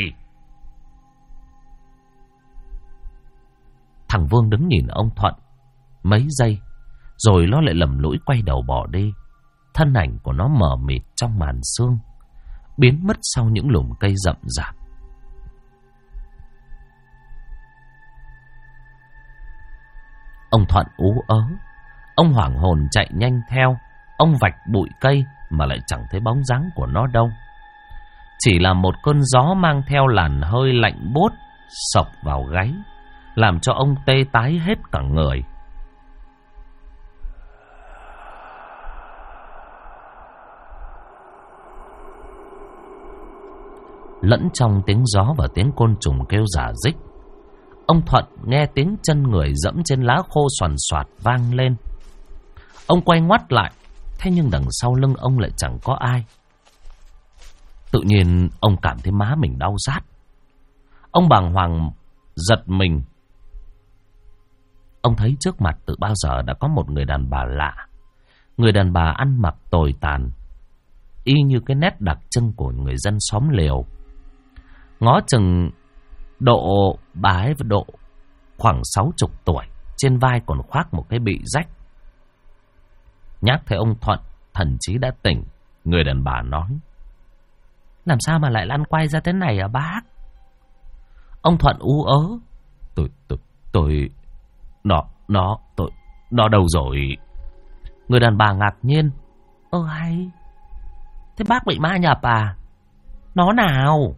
Thằng Vương đứng nhìn ông Thuận mấy giây, rồi nó lại lầm lũi quay đầu bỏ đi. Thân ảnh của nó mờ mịt trong màn sương, biến mất sau những lùm cây rậm rạp. Ông Thuận ú ớ, ông hoảng hồn chạy nhanh theo. Ông vạch bụi cây mà lại chẳng thấy bóng dáng của nó đâu. Chỉ là một cơn gió mang theo làn hơi lạnh buốt xộc vào gáy, làm cho ông tê tái hết cả người. Lẫn trong tiếng gió và tiếng côn trùng kêu rả rích, ông Thuận nghe tiếng chân người dẫm trên lá khô xoàn xoạt vang lên. Ông quay ngoắt lại, thế nhưng đằng sau lưng ông lại chẳng có ai. Tự nhiên ông cảm thấy má mình đau rát. Ông bàng hoàng giật mình. Ông thấy trước mặt từ bao giờ đã có một người đàn bà lạ. Người đàn bà ăn mặc tồi tàn, y như cái nét đặc trưng của người dân xóm lều. Ngó chừng độ bà ấy độ khoảng 60 tuổi, trên vai còn khoác một cái bị rách. Nhắc thấy ông Thuận thần trí đã tỉnh, người đàn bà nói: "Làm sao mà lại lăn quay ra thế này hả bác?" Ông Thuận ú ớ: Nó đâu rồi?" Người đàn bà ngạc nhiên: Hay, thế bác bị ma nhập à? Nó nào?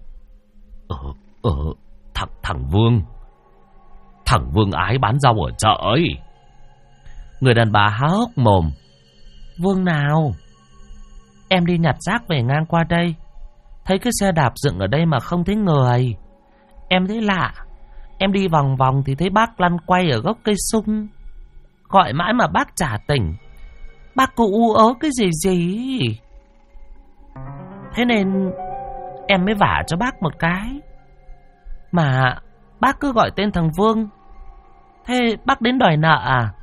Thằng Vương ái bán rau ở chợ ấy. Người đàn bà há hốc mồm: "Vương nào? Em đi nhặt rác về ngang qua đây, thấy cái xe đạp dựng ở đây mà không thấy người. Em thấy lạ, em đi vòng vòng thì thấy bác lăn quay ở gốc cây sung. Gọi mãi mà bác chả tỉnh. Bác cứ u ớ cái gì. Thế nên em mới vả cho bác một cái. Mà bác cứ gọi tên thằng Vương. Thế bác đến đòi nợ à?"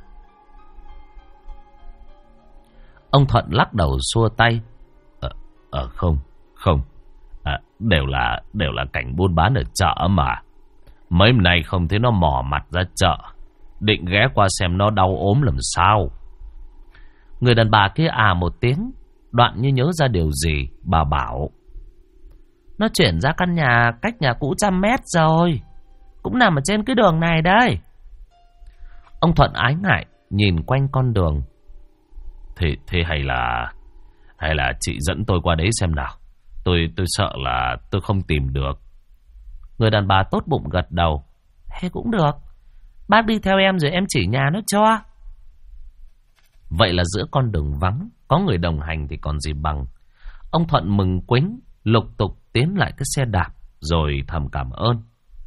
Ông Thuận lắc đầu xua tay: Không. Đều là cảnh buôn bán ở chợ mà. Mấy hôm nay không thấy nó mò mặt ra chợ, định ghé qua xem nó đau ốm làm sao. Người đàn bà kia một tiếng, đoạn như nhớ ra điều gì, bà bảo: "Nó chuyển ra căn nhà cách nhà cũ 100 mét rồi, cũng nằm ở trên cái đường này đây." Ông Thuận ái ngại nhìn quanh con đường: Thế hay là chị dẫn tôi qua đấy xem nào. Tôi sợ là tôi không tìm được. Người đàn bà tốt bụng gật đầu: "Thế cũng được, bác đi theo em rồi em chỉ nhà nó cho." Vậy là giữa con đường vắng có người đồng hành thì còn gì bằng. Ông Thuận mừng quính, lục tục tiến lại cái xe đạp rồi thầm cảm ơn.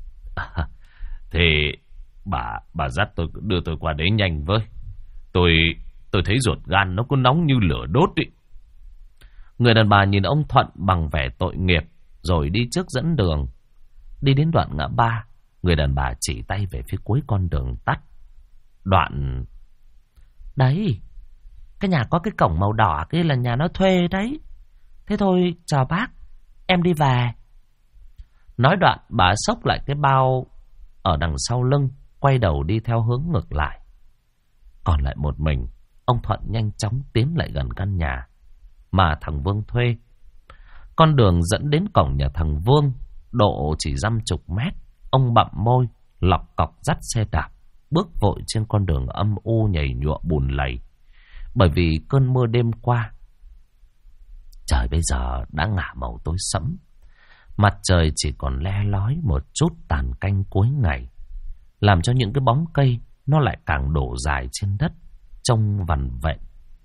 Thì bà dắt tôi, đưa tôi qua đấy nhanh với. Tôi thấy ruột gan nó cứ nóng như lửa đốt ý. Người đàn bà nhìn ông Thuận bằng vẻ tội nghiệp rồi đi trước dẫn đường. Đi đến đoạn ngã ba, người đàn bà chỉ tay về phía cuối con đường tắt. Đoạn... Đấy, cái nhà có cái cổng màu đỏ kia là nhà nó thuê đấy. Thế thôi, chào bác, em đi về. Nói đoạn bà xốc lại cái bao ở đằng sau lưng, quay đầu đi theo hướng ngược lại. Còn lại một mình, ông Thuận nhanh chóng tiến lại gần căn nhà mà thằng Vương thuê. Con đường dẫn đến cổng nhà thằng Vương độ chỉ dăm chục mét. Ông bặm môi, lọc cọc dắt xe đạp, bước vội trên con đường âm u nhầy nhụa bùn lầy. Bởi vì cơn mưa đêm qua, trời bây giờ đã ngả màu tối sẫm. Mặt trời chỉ còn le lói một chút tàn canh cuối ngày, làm cho những cái bóng cây nó lại càng đổ dài trên đất, trông vằn vện.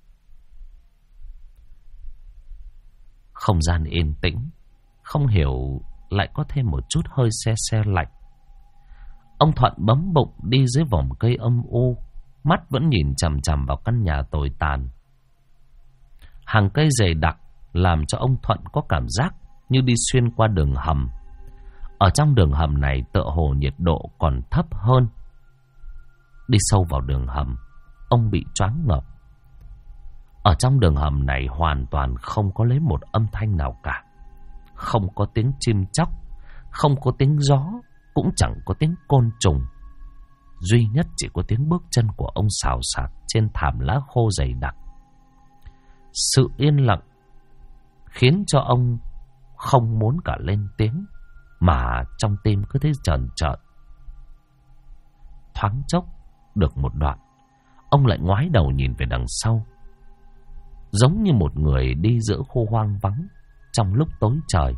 Không gian yên tĩnh, không hiểu lại có thêm một chút hơi se se lạnh. Ông Thuận bấm bụng đi dưới vòng cây âm u, mắt vẫn nhìn chằm chằm vào căn nhà tồi tàn. Hàng cây dày đặc làm cho ông Thuận có cảm giác như đi xuyên qua đường hầm. Ở trong đường hầm này tựa hồ nhiệt độ còn thấp hơn. Đi sâu vào đường hầm, ông bị choáng ngợp. Ở trong đường hầm này hoàn toàn không có lấy một âm thanh nào cả. Không có tiếng chim chóc, không có tiếng gió, cũng chẳng có tiếng côn trùng. Duy nhất chỉ có tiếng bước chân của ông xào xạc trên thảm lá khô dày đặc. Sự yên lặng khiến cho ông không muốn cả lên tiếng, mà trong tim cứ thấy trờn trợn. Thoáng chốc được một đoạn, ông lại ngoái đầu nhìn về đằng sau, giống như một người đi giữa khu hoang vắng trong lúc tối trời.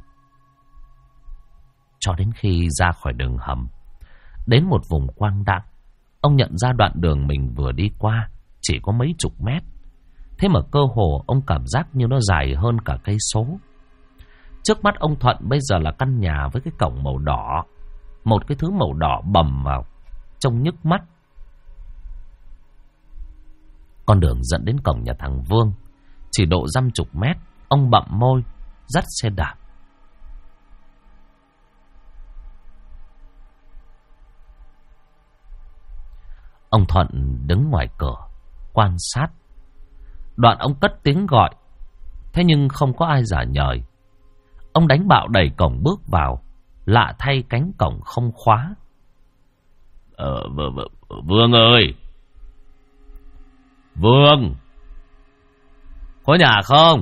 Cho đến khi ra khỏi đường hầm, đến một vùng quang đãng, ông nhận ra đoạn đường mình vừa đi qua chỉ có mấy chục mét. Thế mà cơ hồ ông cảm giác như nó dài hơn cả cây số. Trước mắt ông Thuận bây giờ là căn nhà với cái cổng màu đỏ, một cái thứ màu đỏ bầm vào, trông nhức mắt. Con đường dẫn đến cổng nhà thằng Vương chỉ độ dăm chục mét. Ông bặm môi, dắt xe đạp. Ông Thuận đứng ngoài cửa quan sát. Đoạn ông cất tiếng gọi, thế nhưng không có ai trả lời. Ông đánh bạo đẩy cổng bước vào. Lạ thay cánh cổng không khóa. Vương ơi! Vương! Có nhà không?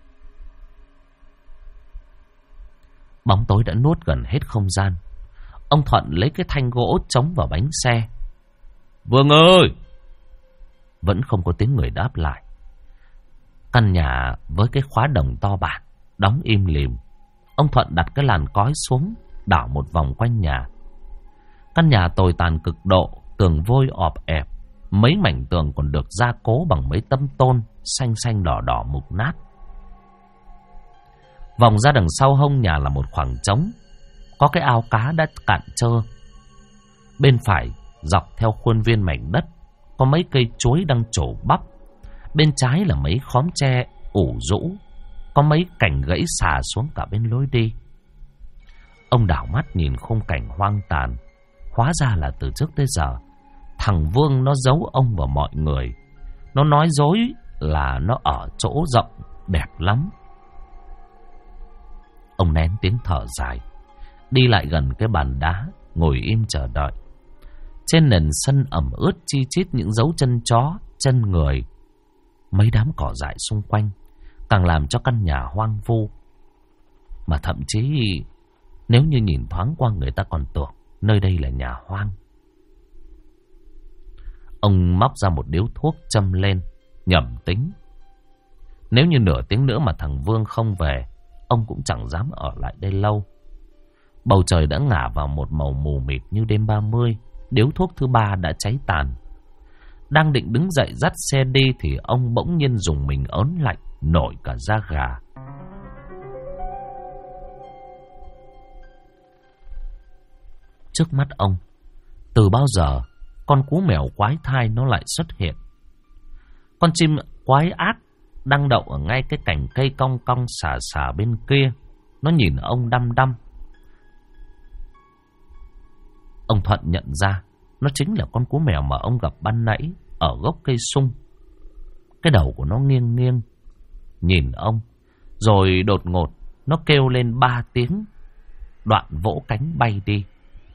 Bóng tối đã nuốt gần hết không gian. Ông Thuận lấy cái thanh gỗ chống vào bánh xe. Vương ơi! Vẫn không có tiếng người đáp lại. Căn nhà với cái khóa đồng to bản đóng im lìm. Ông Thuận đặt cái làn cói xuống, đảo một vòng quanh nhà. Căn nhà tồi tàn cực độ, tường vôi ọp ẹp. Mấy mảnh tường còn được gia cố bằng mấy tấm tôn xanh xanh đỏ đỏ mục nát. Vòng ra đằng sau hông nhà là một khoảng trống, có cái ao cá đã cạn trơ. Bên phải dọc theo khuôn viên mảnh đất có mấy cây chuối đang trổ bắp. Bên trái là mấy khóm tre ủ rũ, có mấy cành gãy xà xuống cả bên lối đi. Ông đảo mắt nhìn khung cảnh hoang tàn. Hóa ra là từ trước tới giờ thằng Vương nó giấu ông và mọi người. Nó nói dối là nó ở chỗ rộng đẹp lắm. Ông nén tiếng thở dài, đi lại gần cái bàn đá, ngồi im chờ đợi. Trên nền sân ẩm ướt chi chít những dấu chân chó, chân người, mấy đám cỏ dại xung quanh, càng làm cho căn nhà hoang vu. Mà thậm chí nếu như nhìn thoáng qua, người ta còn tưởng nơi đây là nhà hoang. Ông móc ra một điếu thuốc châm lên, nhẩm tính. Nếu như nửa tiếng nữa mà thằng Vương không về, ông cũng chẳng dám ở lại đây lâu. Bầu trời đã ngả vào một màu mù mịt như đêm 30. Điếu thuốc thứ ba đã cháy tàn. Đang định đứng dậy dắt xe đi thì ông bỗng nhiên dùng mình ớn lạnh, nổi cả da gà. Trước mắt ông, từ bao giờ con cú mèo quái thai nó lại xuất hiện. Con chim quái ác đang đậu ở ngay cái cành cây cong cong xà xà bên kia. Nó nhìn ông đăm đăm. Ông Thuận nhận ra nó chính là con cú mèo mà ông gặp ban nãy ở gốc cây sung. Cái đầu của nó nghiêng nghiêng nhìn ông, rồi đột ngột nó kêu lên 3 tiếng, đoạn vỗ cánh bay đi.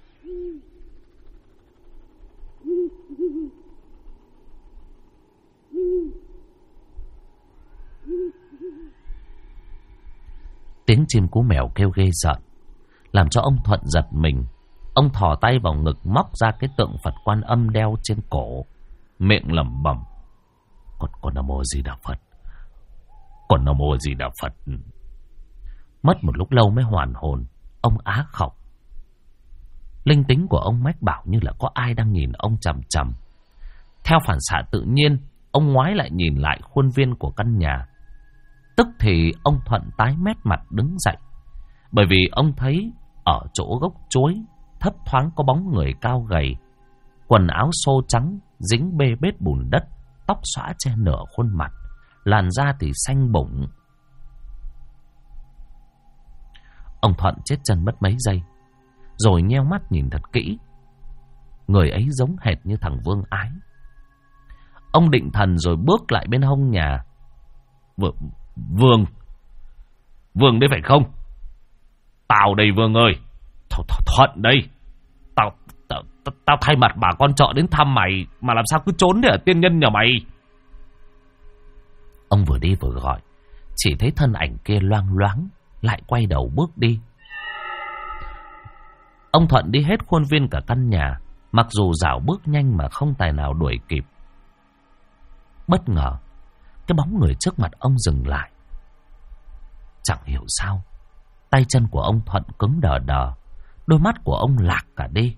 Tiếng chim cú mèo kêu ghê rợn, làm cho ông Thuận giật mình. Ông thò tay vào ngực móc ra cái tượng Phật Quan Âm đeo trên cổ, miệng lẩm bẩm: Con Nam Mô Di Đà Phật, Con Nam Mô Di Đà Phật. Mất một lúc lâu mới hoàn hồn, ông á khẩu. Linh tính của ông mách bảo như là có ai đang nhìn ông chằm chằm. Theo phản xạ tự nhiên, ông ngoái lại nhìn lại khuôn viên của căn nhà. Tức thì ông Thuận tái mét mặt đứng dậy, bởi vì ông thấy ở chỗ gốc chuối thấp thoáng có bóng người cao gầy, quần áo xô trắng dính bê bết bùn đất, tóc xõa che nửa khuôn mặt, làn da thì xanh bụng. Ông Thuận chết chân mất mấy giây, rồi nheo mắt nhìn thật kỹ. Người ấy giống hệt như thằng Vương Ái. Ông định thần rồi bước lại bên hông nhà. Vương đấy phải không? Tao đây Vương ơi. Thuận đây. Tao thay mặt bà con chợ đến thăm mày, mà làm sao cứ trốn để ở tiên nhân nhà mày. Ông vừa đi vừa gọi, chỉ thấy thân ảnh kia loang loáng, lại quay đầu bước đi. Ông Thuận đi hết khuôn viên cả căn nhà, mặc dù dạo bước nhanh mà không tài nào đuổi kịp. Bất ngờ, cái bóng người trước mặt ông dừng lại. Chẳng hiểu sao, tay chân của ông Thuận cứng đờ đờ, đôi mắt của ông lạc cả đi.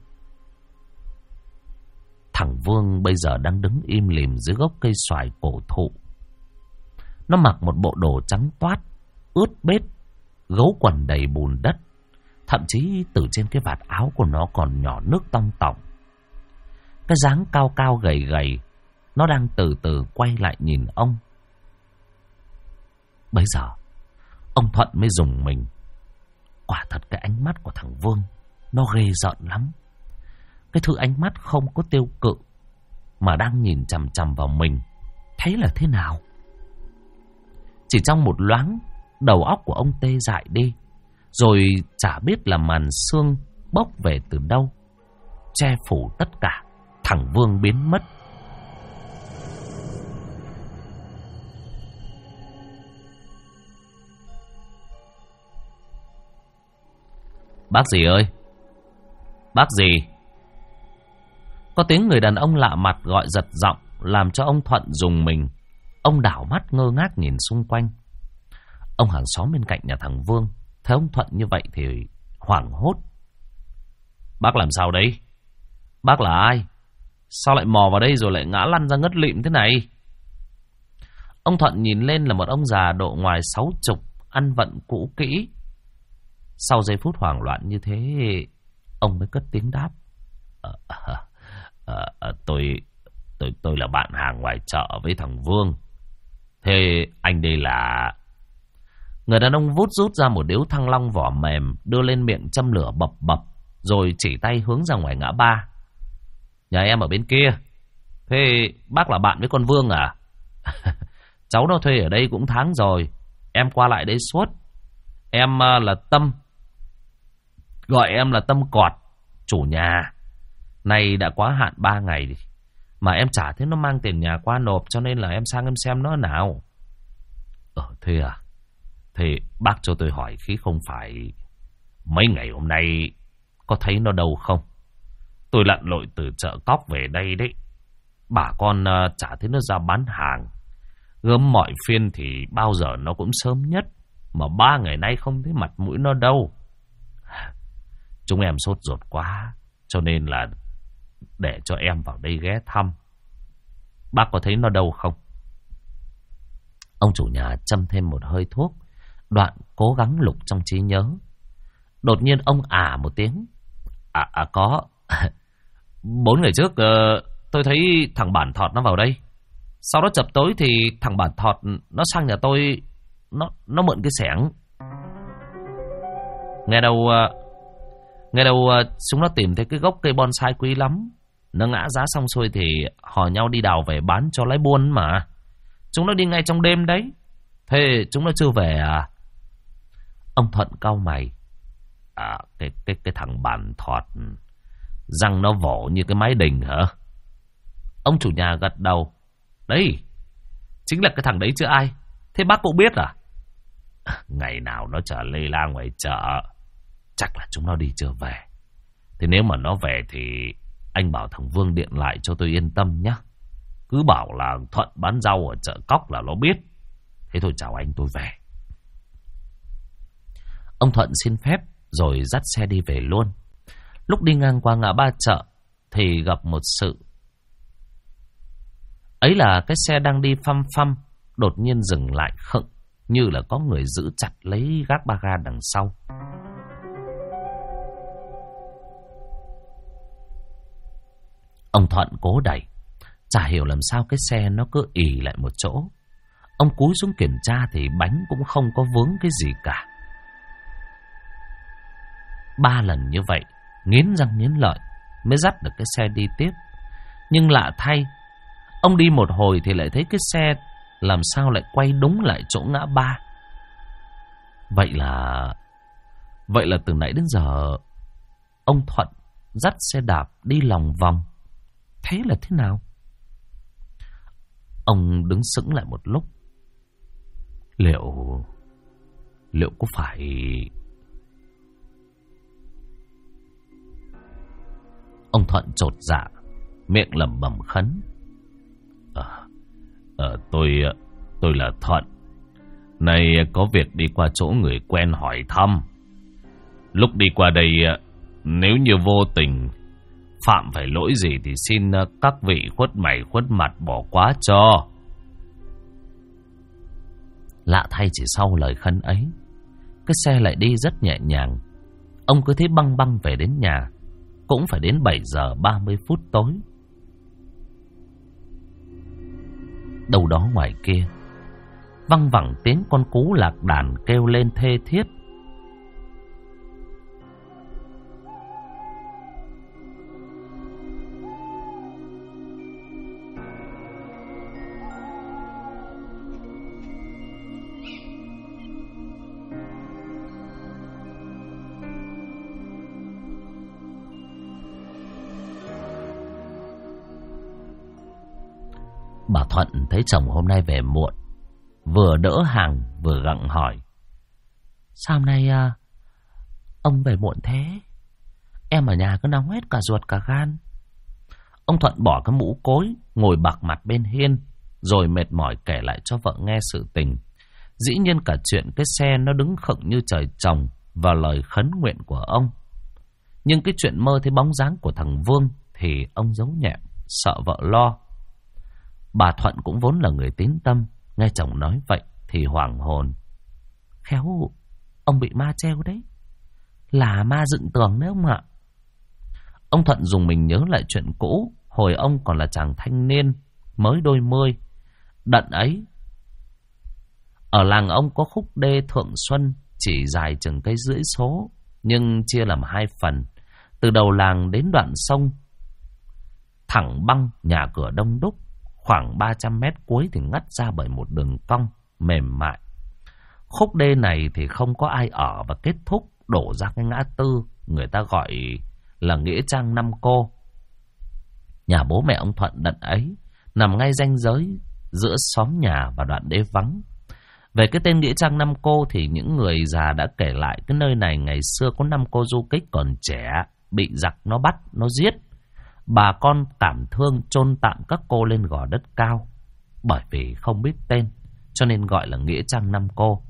Thằng Vương bây giờ đang đứng im lìm dưới gốc cây xoài cổ thụ. Nó mặc một bộ đồ trắng toát, ướt bết, gấu quần đầy bùn đất. Thậm chí từ trên cái vạt áo của nó còn nhỏ nước tong tỏng. Cái dáng cao cao gầy gầy, nó đang từ từ quay lại nhìn ông. Bây giờ ông Thuận mới rùng mình. Quả thật cái ánh mắt của thằng Vương nó ghê rợn lắm. Cái thứ ánh mắt không có tiêu cự, mà đang nhìn chằm chằm vào mình. Thấy là thế nào? Chỉ trong một loáng, đầu óc của ông tê dại đi. Rồi chả biết là màn sương bốc về từ đâu, che phủ tất cả. Thằng Vương biến mất. Bác gì ơi? Bác gì? Có tiếng người đàn ông lạ mặt gọi giật giọng, làm cho ông Thuận rùng mình. Ông đảo mắt ngơ ngác nhìn xung quanh. Ông hàng xóm bên cạnh nhà thằng Vương thấy ông Thuận như vậy thì hoảng hốt. Bác làm sao đấy? Bác là ai? Sao lại mò vào đây rồi lại ngã lăn ra ngất lịm thế này? Ông Thuận nhìn lên là một ông già độ ngoài 60, ăn vận cũ kỹ. Sau giây phút hoảng loạn như thế, ông mới cất tiếng đáp. Tôi là bạn hàng ngoài chợ với thằng Vương. Thế anh đây là... Người đàn ông vút rút ra một điếu thăng long vỏ mềm, đưa lên miệng châm lửa bập bập, rồi chỉ tay hướng ra ngoài ngã ba. Nhà em ở bên kia. Thế bác là bạn với con Vương à? Cháu nó thuê ở đây cũng tháng rồi, em qua lại đây suốt. Em là Tâm. Gọi em là Tâm Cọt, chủ nhà. Nay đã quá hạn 3 ngày mà em chả thấy nó mang tiền nhà qua nộp, cho nên là em sang em xem nó nào. Thế à? Thế bác cho tôi hỏi khí không phải mấy ngày hôm nay có thấy nó đâu không? Tôi lặn lội từ chợ cóc về đây đấy. Bà con chả thấy nó ra bán hàng. Gớm mọi phiên thì bao giờ nó cũng sớm nhất, mà 3 ngày nay không thấy mặt mũi nó đâu. Chúng em sốt ruột quá, cho nên là để cho em vào đây ghé thăm. Bác có thấy nó đâu không? Ông chủ nhà châm thêm một hơi thuốc, đoạn cố gắng lục trong trí nhớ. Đột nhiên ông một tiếng. Có. 4 ngày trước tôi thấy thằng Bản Thọt nó vào đây. Sau đó chập tối thì thằng Bản Thọt nó sang nhà tôi. Nó mượn cái xẻng. Nghe đâu chúng nó tìm thấy cái gốc cây bonsai quý lắm. Nó ngã giá xong xuôi thì hò nhau đi đào về bán cho lấy buôn mà. Chúng nó đi ngay trong đêm đấy. Thế chúng nó chưa về à? Ông Thuận cau mày. Cái thằng Bản Thọt răng nó vỗ như cái mái đình hả? Ông chủ nhà gật đầu. Đấy, chính là cái thằng đấy chứ ai. Thế bác cũng biết à? Ngày nào nó chở lê la ngoài chợ. Chắc là chúng nó đi chưa về. Thế nếu mà nó về thì anh bảo thằng Vương điện lại cho tôi yên tâm nhé. Cứ bảo là Thuận bán rau ở chợ Cóc là nó biết. Thế thôi chào anh, tôi về. Ông Thuận xin phép rồi dắt xe đi về luôn. Lúc đi ngang qua ngã ba chợ thì gặp một sự. Ấy là cái xe đang đi phăm phăm đột nhiên dừng lại khựng, như là có người giữ chặt lấy gác ba ga đằng sau. Ông Thuận cố đẩy, chả hiểu làm sao cái xe nó cứ ì lại một chỗ. Ông cúi xuống kiểm tra thì bánh cũng không có vướng cái gì cả. 3 lần như vậy, nghiến răng nghiến lợi mới dắt được cái xe đi tiếp. Nhưng lạ thay, ông đi một hồi thì lại thấy cái xe làm sao lại quay đúng lại chỗ ngã ba. Vậy là từ nãy đến giờ ông Thuận dắt xe đạp đi lòng vòng. Thế là thế nào? Ông đứng sững lại một lúc. Liệu có phải... Ông Thuận chột dạ, miệng lẩm bẩm khấn. Tôi là Thuận. Nay có việc đi qua chỗ người quen hỏi thăm. Lúc đi qua đây, nếu như vô tình phạm phải lỗi gì thì xin các vị khuất mày khuất mặt bỏ quá cho. Lạ thay chỉ sau lời khấn ấy, cái xe lại đi rất nhẹ nhàng. Ông cứ thế băng băng về đến nhà. Cũng phải đến 7 giờ 30 phút tối. Đâu đó ngoài kia văng vẳng tiếng con cú lạc đàn kêu lên thê thiết. Bà Thuận thấy chồng hôm nay về muộn, vừa đỡ hàng vừa gặng hỏi. Sao hôm nay ông về muộn thế? Em ở nhà cứ nóng hết cả ruột cả gan. Ông Thuận bỏ cái mũ cối, ngồi bạc mặt bên hiên, rồi mệt mỏi kể lại cho vợ nghe sự tình. Dĩ nhiên cả chuyện cái xe nó đứng khựng như trời trồng và lời khấn nguyện của ông. Nhưng cái chuyện mơ thấy bóng dáng của thằng Vương thì ông giấu nhẹm, sợ vợ lo. Bà Thuận cũng vốn là người tín tâm, nghe chồng nói vậy thì hoảng hồn. Khéo ông bị ma treo đấy. Là ma dựng tường đấy ông ạ. Ông Thuận dùng mình nhớ lại chuyện cũ, hồi ông còn là chàng thanh niên mới đôi mươi. Đận ấy, ở làng ông có khúc đê Thượng Xuân chỉ dài chừng cây rưỡi số, nhưng chia làm 2 phần. Từ đầu làng đến đoạn sông thẳng băng, nhà cửa đông đúc. Khoảng 300 mét cuối thì ngắt ra bởi một đường cong mềm mại. Khúc đê này thì không có ai ở và kết thúc đổ ra cái ngã tư người ta gọi là nghĩa trang Năm Cô. Nhà bố mẹ ông Thuận đận ấy nằm ngay ranh giới giữa xóm nhà và đoạn đê vắng. Về cái tên nghĩa trang Năm Cô thì những người già đã kể lại cái nơi này ngày xưa có 5 cô du kích còn trẻ bị giặc nó bắt, nó giết. Bà con cảm thương chôn tạm các cô lên gò đất cao. Bởi vì không biết tên cho nên gọi là nghĩa trang Năm Cô.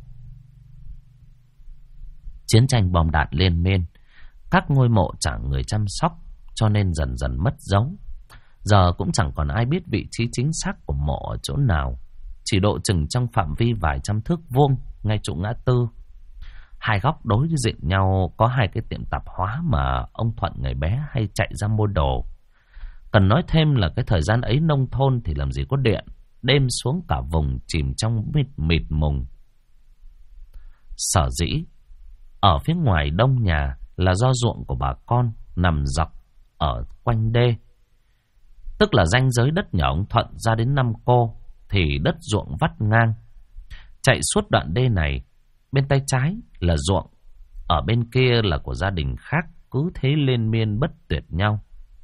Chiến tranh bom đạn liên miên, các ngôi mộ chẳng người chăm sóc cho nên dần dần mất dấu. Giờ cũng chẳng còn ai biết vị trí chính xác của mộ ở chỗ nào, chỉ độ chừng trong phạm vi vài trăm thước vuông ngay chỗ ngã tư. Hai góc đối diện nhau có hai cái tiệm tạp hóa mà ông Thuận ngày bé hay chạy ra mua đồ. Cần nói thêm là cái thời gian ấy nông thôn thì làm gì có điện, đêm xuống cả vùng chìm trong mịt mùng. Sở dĩ ở phía ngoài đông nhà là do ruộng của bà con nằm dọc ở quanh đê, tức là ranh giới đất nhà ông Thuận ra đến Năm Cô thì đất ruộng vắt ngang. Chạy suốt đoạn đê này, bên tay trái là ruộng, ở bên kia là của gia đình khác, cứ thế liên miên bất tuyệt nhau.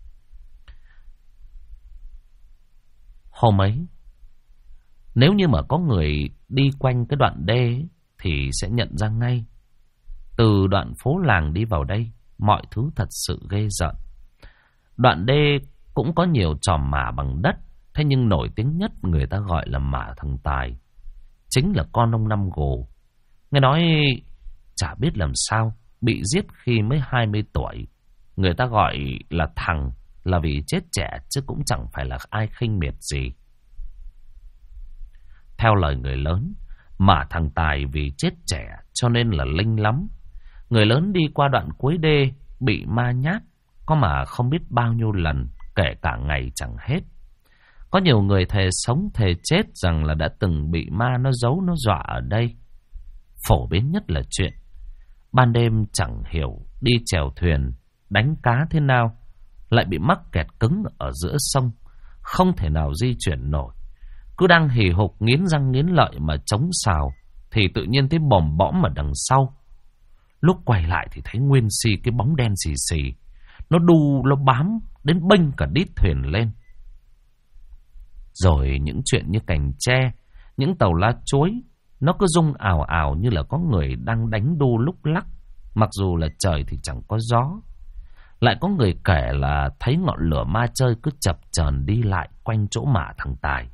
Hôm ấy, nếu như mà có người đi quanh cái đoạn đê ấy, thì sẽ nhận ra ngay. Từ đoạn phố làng đi vào đây, mọi thứ thật sự ghê rợn. Đoạn đê cũng có nhiều chòm mả bằng đất, thế nhưng nổi tiếng nhất người ta gọi là mả thằng Tài, chính là con ông Năm Gồ. Nghe nói chả biết làm sao bị giết khi mới 20 tuổi. Người ta gọi là thằng là vì chết trẻ, chứ cũng chẳng phải là ai khinh miệt gì. Theo lời người lớn, mả thằng Tài vì chết trẻ cho nên là linh lắm. Người lớn đi qua đoạn cuối đê bị ma nhát, có mà không biết bao nhiêu lần, kể cả ngày chẳng hết. Có nhiều người thề sống thề chết rằng là đã từng bị ma nó giấu nó dọa ở đây. Phổ biến nhất là chuyện ban đêm chẳng hiểu đi chèo thuyền đánh cá thế nào lại bị mắc kẹt cứng ở giữa sông, không thể nào di chuyển nổi. Cứ đang hì hục nghiến răng nghiến lợi mà chống xào thì tự nhiên thấy bòm bõm ở đằng sau. Lúc quay lại thì thấy nguyên si cái bóng đen xì xì, nó đu nó bám đến bênh cả đít thuyền lên. Rồi những chuyện như cành tre, những tàu lá chuối, nó cứ rung ào ào như là có người đang đánh đu lúc lắc, mặc dù là trời thì chẳng có gió. Lại có người kể là thấy ngọn lửa ma chơi cứ chập chờn đi lại quanh chỗ mả thằng Tài.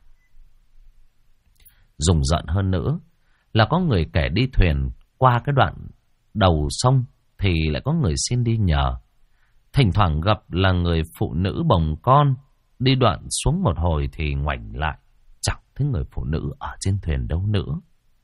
Rùng rợn hơn nữa là có người kể đi thuyền qua cái đoạn đầu sông thì lại có người xin đi nhờ. Thỉnh thoảng gặp là người phụ nữ bồng con, đi đoạn xuống một hồi thì ngoảnh lại, chẳng thấy người phụ nữ ở trên thuyền đâu nữa.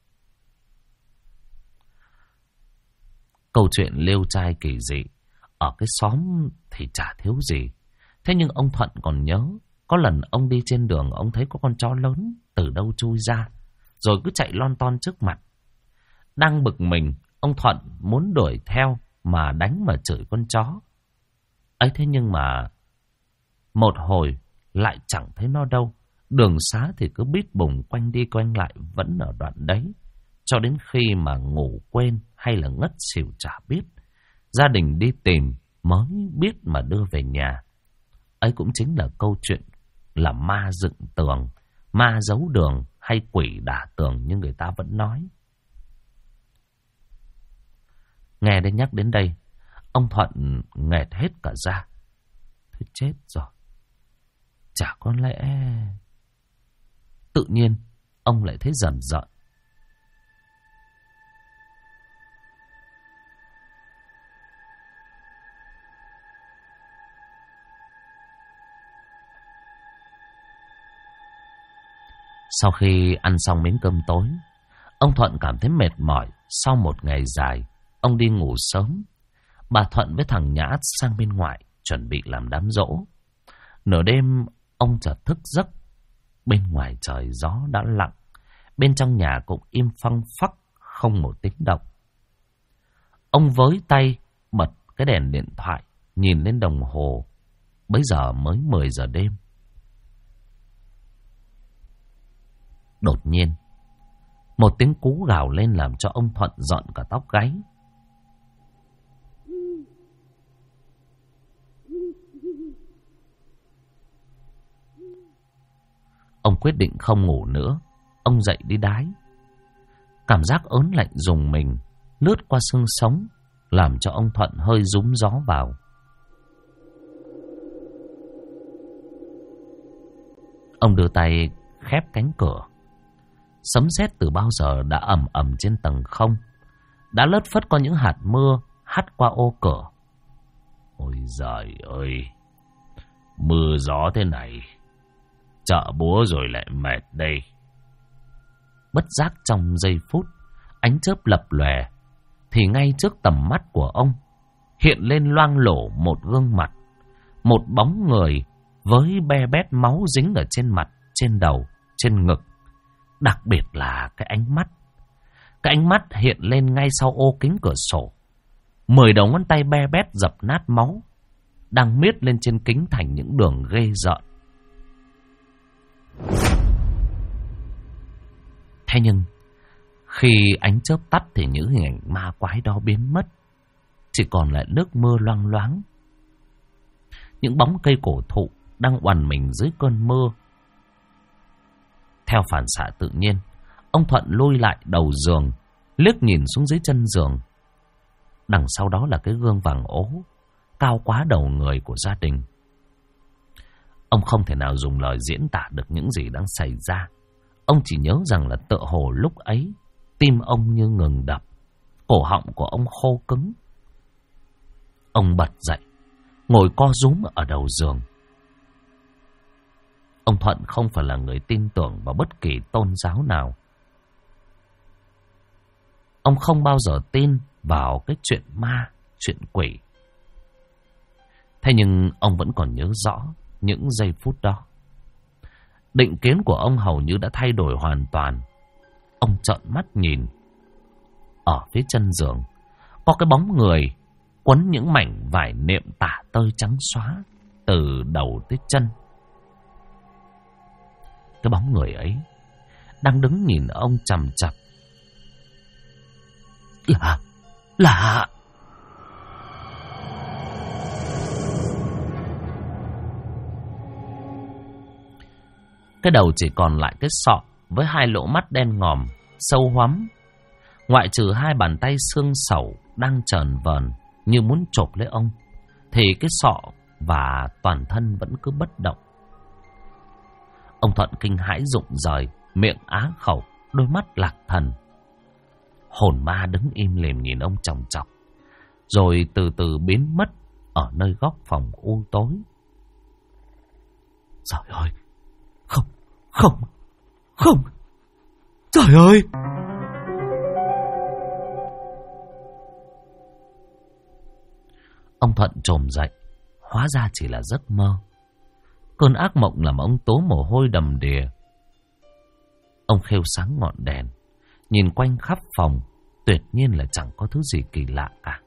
Câu chuyện lêu trai kỳ dị ở cái xóm thì chả thiếu gì. Thế nhưng ông Thuận còn nhớ, có lần ông đi trên đường, ông thấy có con chó lớn từ đâu chui ra, rồi cứ chạy lon ton trước mặt. Đang bực mình, ông Thuận muốn đuổi theo mà đánh mà chửi con chó ấy. Thế nhưng mà một hồi lại chẳng thấy nó đâu. Đường xá thì cứ bít bùng quanh đi quanh lại vẫn ở đoạn đấy, cho đến khi mà ngủ quên hay là ngất xỉu chả biết. Gia đình đi tìm mới biết mà đưa về nhà. Ấy cũng chính là câu chuyện là ma dựng tường, ma giấu đường hay quỷ đả tường như người ta vẫn nói. Nghe đến nhắc đến đây, ông Thuận nghẹt hết cả da. Thôi chết rồi, chả có lẽ... Tự nhiên ông lại thấy rờn rợn. Sau khi ăn xong miếng cơm tối, ông Thuận cảm thấy mệt mỏi. Sau một ngày dài, ông đi ngủ sớm. Bà Thuận với thằng Nhã sang bên ngoài chuẩn bị làm đám giỗ. Nửa đêm ông chợt thức giấc. Bên ngoài trời gió đã lặng, bên trong nhà cũng im phăng phắc, không một tiếng động. Ông với tay bật cái đèn điện thoại, nhìn lên đồng hồ. Bấy giờ mới 10 giờ đêm. Đột nhiên, một tiếng cú gào lên làm cho ông Thuận giận cả tóc gáy. Ông quyết định không ngủ nữa. Ông dậy đi đái. Cảm giác ớn lạnh rùng mình lướt qua xương sống, làm cho ông Thuận hơi rúm gió vào. Ông đưa tay khép cánh cửa. Sấm sét từ bao giờ đã ầm ầm trên tầng không, đã lất phất có những hạt mưa hắt qua ô cửa. Ôi giời ơi, mưa gió thế này, chợ búa rồi lại mệt đây. Bất giác trong giây phút, ánh chớp lập lòe, thì ngay trước tầm mắt của ông hiện lên loang lổ một gương mặt, một bóng người với be bét máu dính ở trên mặt, trên đầu, trên ngực. Đặc biệt là cái ánh mắt. Cái ánh mắt hiện lên ngay sau ô kính cửa sổ. 10 đầu ngón tay be bét dập nát máu đang miết lên trên kính thành những đường ghê rợn. Thế nhưng khi ánh chớp tắt thì những hình ảnh ma quái đó biến mất, chỉ còn lại nước mưa loang loáng. Những bóng cây cổ thụ đang oằn mình dưới cơn mưa. Theo phản xạ tự nhiên, ông Thuận lùi lại đầu giường, liếc nhìn xuống dưới chân giường. Đằng sau đó là cái gương vàng ố, cao quá đầu người của gia đình. Ông không thể nào dùng lời diễn tả được những gì đang xảy ra. Ông chỉ nhớ rằng là tựa hồ lúc ấy, tim ông như ngừng đập, cổ họng của ông khô cứng. Ông bật dậy, ngồi co rúm ở đầu giường. Ông Thuận không phải là người tin tưởng vào bất kỳ tôn giáo nào. Ông không bao giờ tin vào cái chuyện ma, chuyện quỷ. Thế nhưng ông vẫn còn nhớ rõ những giây phút đó. Định kiến của ông hầu như đã thay đổi hoàn toàn. Ông trợn mắt nhìn. Ở phía chân giường có cái bóng người quấn những mảnh vải nệm tả tơi trắng xóa từ đầu tới chân. Cái bóng người ấy đang đứng nhìn ông chằm chằm. Lạ. Cái đầu chỉ còn lại cái sọ với hai lỗ mắt đen ngòm, sâu hoắm. Ngoại trừ hai bàn tay xương sẩu đang trờn vờn như muốn chộp lấy ông, thì cái sọ và toàn thân vẫn cứ bất động. Ông Thuận kinh hãi rụng rời, miệng á khẩu, đôi mắt lạc thần. Hồn ma đứng im lìm nhìn ông chòng chọc, rồi từ từ biến mất ở nơi góc phòng u tối. Trời ơi! Không! Trời ơi! Ông Thuận chồm dậy, hóa ra chỉ là giấc mơ. Cơn ác mộng làm ông tố mồ hôi đầm đìa. Ông khêu sáng ngọn đèn, nhìn quanh khắp phòng, tuyệt nhiên là chẳng có thứ gì kỳ lạ cả.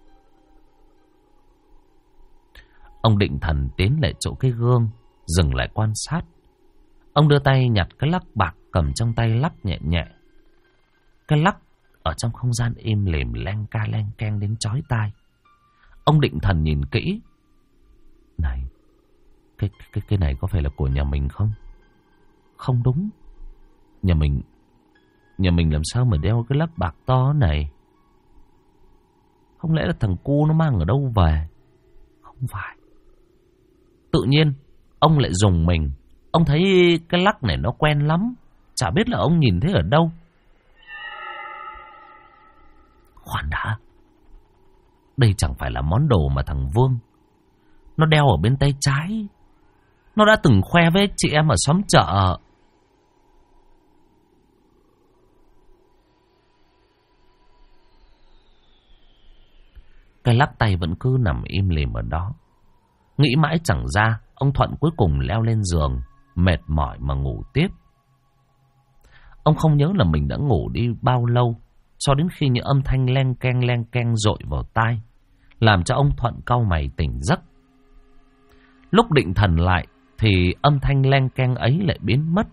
Ông định thần tiến lại chỗ cái gương, dừng lại quan sát. Ông đưa tay nhặt cái lắc bạc cầm trong tay lắc nhẹ nhẹ. Cái lắc ở trong không gian im lìm len ca len keng đến chói tai. Ông định thần nhìn kỹ. Này, cái này có phải là của nhà mình không? Không đúng. Nhà mình làm sao mà đeo cái lắc bạc to này? Không lẽ là thằng cu nó mang ở đâu về? Không phải. Tự nhiên ông lại rùng mình. Ông thấy cái lắc này nó quen lắm, chả biết là ông nhìn thấy ở đâu. Khoan đã, đây chẳng phải là món đồ mà thằng Vương nó đeo ở bên tay trái. Nó đã từng khoe với chị em ở xóm chợ. Cái lắc tay vẫn cứ nằm im lìm ở đó. Nghĩ mãi chẳng ra, ông Thuận cuối cùng leo lên giường, mệt mỏi mà ngủ tiếp. Ông không nhớ là mình đã ngủ đi bao lâu, cho đến khi những âm thanh len keng dội vào tai, làm cho ông Thuận cau mày tỉnh giấc. Lúc định thần lại thì âm thanh len keng ấy lại biến mất.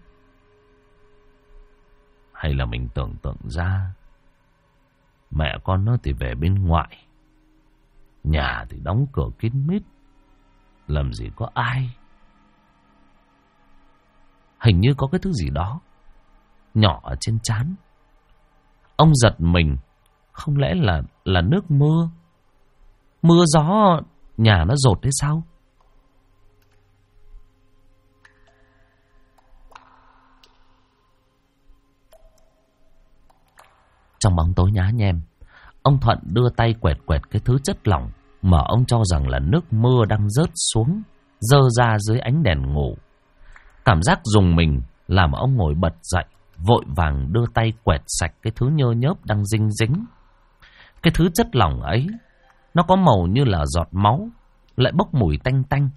Hay là mình tưởng tượng ra, mẹ con nó thì về bên ngoài, nhà thì đóng cửa kín mít, làm gì có ai. Hình như có cái thứ gì đó nhỏ ở trên trán. Ông giật mình. Không lẽ là nước mưa? Mưa gió nhà nó dột thế sao? Trong bóng tối nhá nhem, ông Thuận đưa tay quẹt cái thứ chất lỏng mà ông cho rằng là nước mưa đang rớt xuống, rơ ra dưới ánh đèn ngủ. Cảm giác rùng mình làm ông ngồi bật dậy, vội vàng đưa tay quẹt sạch cái thứ nhơ nhớp đang dinh dính. Cái thứ chất lỏng ấy, nó có màu như là giọt máu, lại bốc mùi tanh tanh.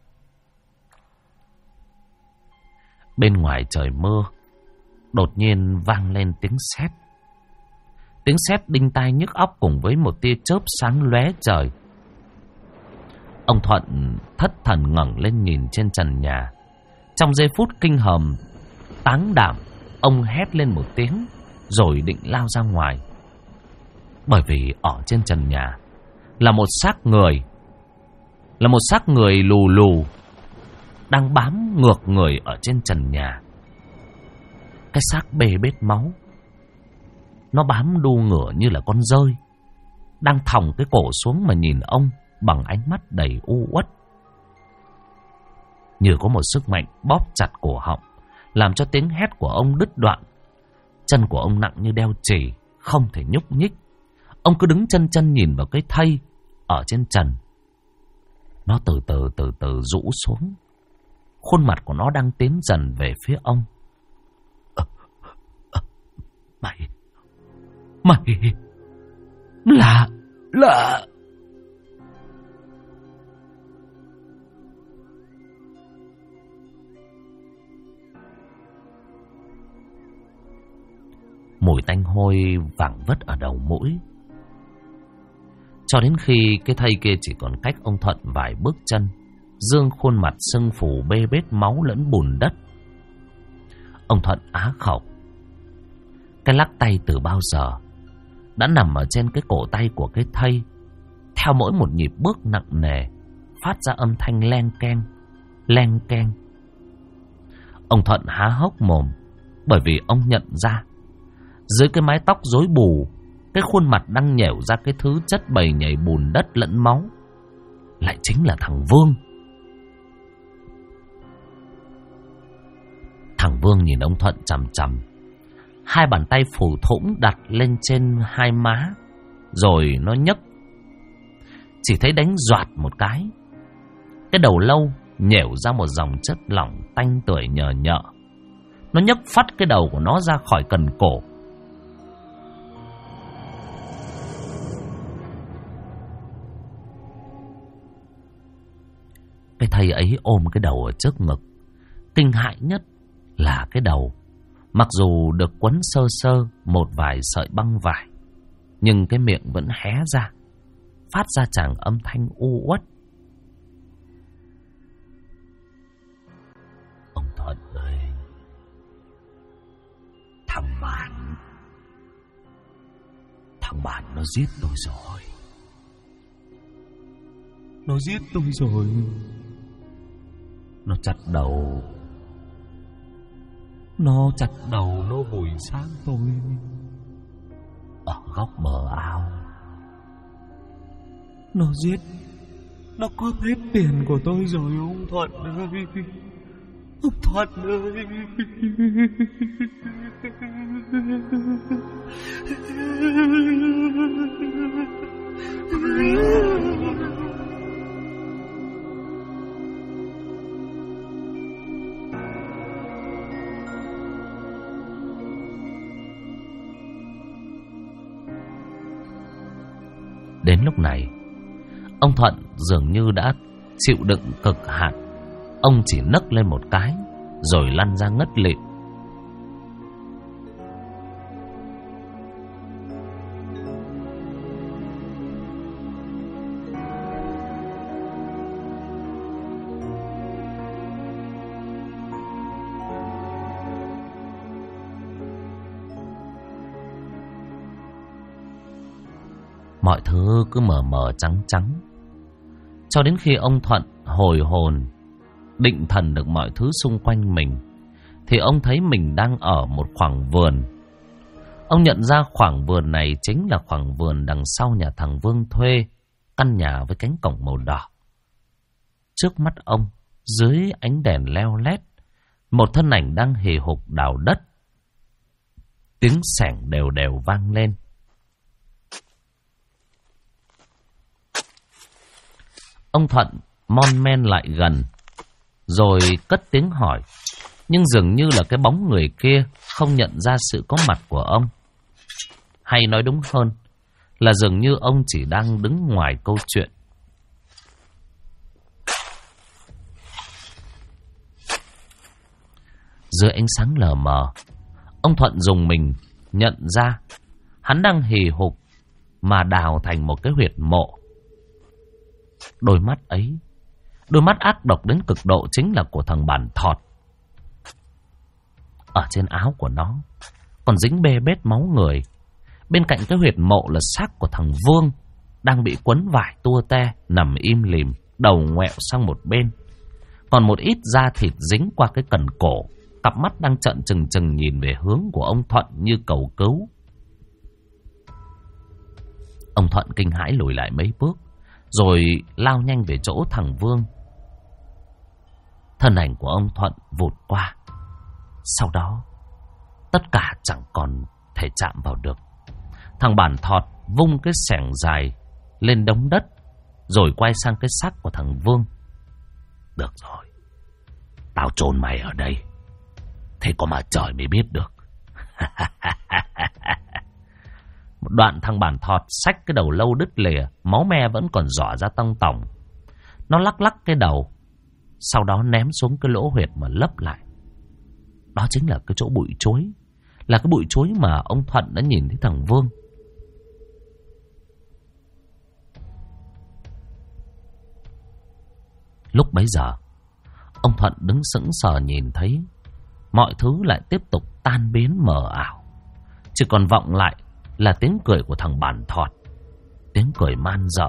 Bên ngoài trời mưa, đột nhiên vang lên tiếng sét. Tiếng sét đinh tai nhức óc cùng với một tia chớp sáng lóe trời. Ông Thuận thất thần ngẩng lên nhìn trên trần nhà. Trong giây phút kinh hồn táng đảm, ông hét lên một tiếng rồi định lao ra ngoài. Bởi vì ở trên trần nhà là một xác người, lù lù đang bám ngược người ở trên trần nhà. Cái xác bê bết máu, nó bám đu ngửa như là con dơi, đang thòng cái cổ xuống mà nhìn ông bằng ánh mắt đầy u uất. Như có một sức mạnh bóp chặt cổ họng, làm cho tiếng hét của ông đứt đoạn. Chân của ông nặng như đeo chì, không thể nhúc nhích. Ông cứ đứng chân nhìn vào cái thây ở trên trần. Nó từ từ rũ xuống. Khuôn mặt của nó đang tiến dần về phía ông. Mày là mùi tanh hôi vảng vất ở đầu mũi. Cho đến khi cái thây kia chỉ còn cách ông Thuận vài bước chân, dương khuôn mặt sưng phù bê bết máu lẫn bùn đất. Ông Thuận á khẩu. Cái lắc tay từ bao giờ đã nằm ở trên cái cổ tay của cái thây. Theo mỗi một nhịp bước nặng nề, phát ra âm thanh len keng, len keng. Ông Thuận há hốc mồm, bởi vì ông nhận ra dưới cái mái tóc rối bù, cái khuôn mặt đang nhẻo ra cái thứ chất bầy nhầy bùn đất lẫn máu lại chính là thằng Vương. Thằng Vương nhìn ông Thuận chằm chằm, hai bàn tay phủ thũng đặt lên trên hai má, rồi nó nhấc. Chỉ thấy đánh doạt một cái đầu lâu nhẻo ra một dòng chất lỏng tanh tưởi nhờ nhợ. Nó nhấc phắt cái đầu của nó ra khỏi cần cổ. Cái thây ấy ôm cái đầu ở trước ngực. Kinh hại nhất là cái đầu, mặc dù được quấn sơ sơ một vài sợi băng vải, nhưng cái miệng vẫn hé ra, phát ra tràng âm thanh u uất. Ông Thuận ơi, thằng bạn nó giết tôi rồi. Nó giết tôi rồi. Nó chặt đầu, nó vùi xác tôi ở góc bờ ao. Nó giết, nó cướp hết tiền của tôi rồi ông Thuận ơi. Ông Thuận ơi. Đến lúc này, ông Thuận dường như đã chịu đựng cực hạn. Ông chỉ nấc lên một cái rồi lăn ra ngất lịm. Mọi thứ cứ mờ mờ trắng trắng, cho đến khi ông Thuận hồi hồn, định thần được mọi thứ xung quanh mình, thì ông thấy mình đang ở một khoảng vườn. Ông nhận ra khoảng vườn này chính là khoảng vườn đằng sau nhà thằng Vương thuê, căn nhà với cánh cổng màu đỏ. Trước mắt ông, dưới ánh đèn leo lét, một thân ảnh đang hì hục đào đất. Tiếng xẻng đều đều vang lên. Ông Thuận mon men lại gần, rồi cất tiếng hỏi. Nhưng dường như là cái bóng người kia không nhận ra sự có mặt của ông. Hay nói đúng hơn là dường như ông chỉ đang đứng ngoài câu chuyện. Dưới ánh sáng lờ mờ, ông Thuận rùng mình nhận ra hắn đang hì hục mà đào thành một cái huyệt mộ. Đôi mắt ấy, đôi mắt ác độc đến cực độ chính là của thằng Bản Thọt. Ở trên áo của nó còn dính bê bết máu người. Bên cạnh cái huyệt mộ là xác của thằng Vương đang bị quấn vải tua te, nằm im lìm, đầu ngoẹo sang một bên. Còn một ít da thịt dính qua cái cần cổ. Cặp mắt đang trợn trừng trừng nhìn về hướng của ông Thuận như cầu cứu. Ông Thuận kinh hãi lùi lại mấy bước, rồi lao nhanh về chỗ thằng Vương. Thân ảnh của ông Thuận vụt qua. Sau đó, tất cả chẳng còn thể chạm vào được. Thằng Bản Thọt vung cái xẻng dài lên đống đất, rồi quay sang cái xác của thằng Vương. Được rồi, tao chôn mày ở đây, thế có mà trời mới biết được. Một đoạn thằng Bản Thọt xách cái đầu lâu đứt lìa, máu me vẫn còn rỏ ra tông tỏng. Nó lắc lắc cái đầu, sau đó ném xuống cái lỗ huyệt mà lấp lại. Đó chính là cái chỗ bụi chuối, là cái bụi chuối mà ông Thuận đã nhìn thấy thằng Vương. Lúc bấy giờ, ông Thuận đứng sững sờ nhìn thấy mọi thứ lại tiếp tục tan biến mờ ảo. Chỉ còn vọng lại là tiếng cười của thằng Bản Thọt, tiếng cười man dợ.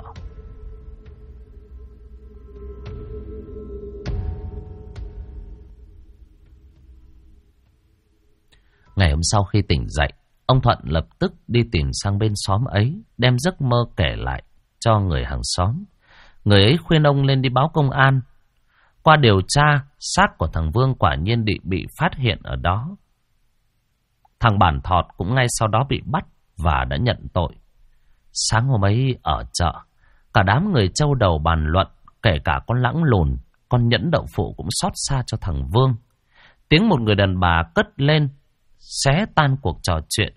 Ngày hôm sau khi tỉnh dậy, ông Thuận lập tức đi tìm sang bên xóm ấy, đem giấc mơ kể lại cho người hàng xóm. Người ấy khuyên ông lên đi báo công an. Qua điều tra, xác của thằng Vương quả nhiên bị phát hiện ở đó. Thằng Bản Thọt cũng ngay sau đó bị bắt và đã nhận tội. Sáng hôm ấy ở chợ, cả đám người trâu đầu bàn luận, kể cả con Lãng Lùn, con Nhẫn Đậu Phụ cũng xót xa cho thằng Vương. Tiếng một người đàn bà cất lên, xé tan cuộc trò chuyện.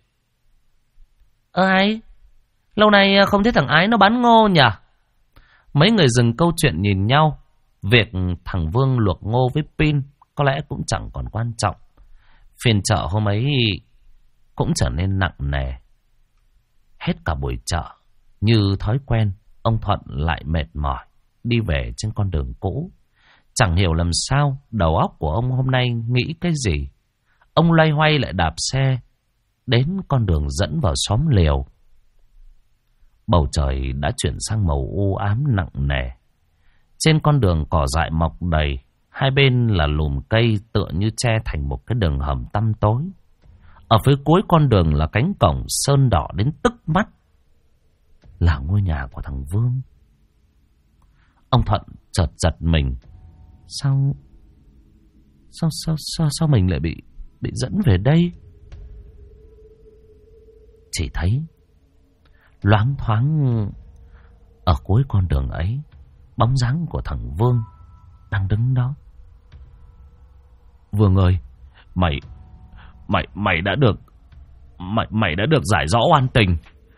Ái, lâu nay không thấy thằng Ái nó bán ngô nhỉ? Mấy người dừng câu chuyện nhìn nhau. Việc thằng Vương luộc ngô với pin có lẽ cũng chẳng còn quan trọng. Phiên chợ hôm ấy cũng trở nên nặng nề. Hết cả buổi chợ, như thói quen, ông Thuận lại mệt mỏi đi về trên con đường cũ. Chẳng hiểu làm sao đầu óc của ông hôm nay nghĩ cái gì. Ông loay hoay lại đạp xe đến con đường dẫn vào xóm Liều. Bầu trời đã chuyển sang màu u ám nặng nề. Trên con đường cỏ dại mọc đầy, hai bên là lùm cây tựa như che thành một cái đường hầm tăm tối. Ở phía cuối con đường là cánh cổng sơn đỏ đến tức mắt, là ngôi nhà của thằng Vương. Ông Thuận chợt giật mình. Sao mình lại bị dẫn về đây? Chỉ thấy loáng thoáng ở cuối con đường ấy, bóng dáng của thằng Vương đang đứng đó. Vương ơi, mày đã được giải rõ oan tình.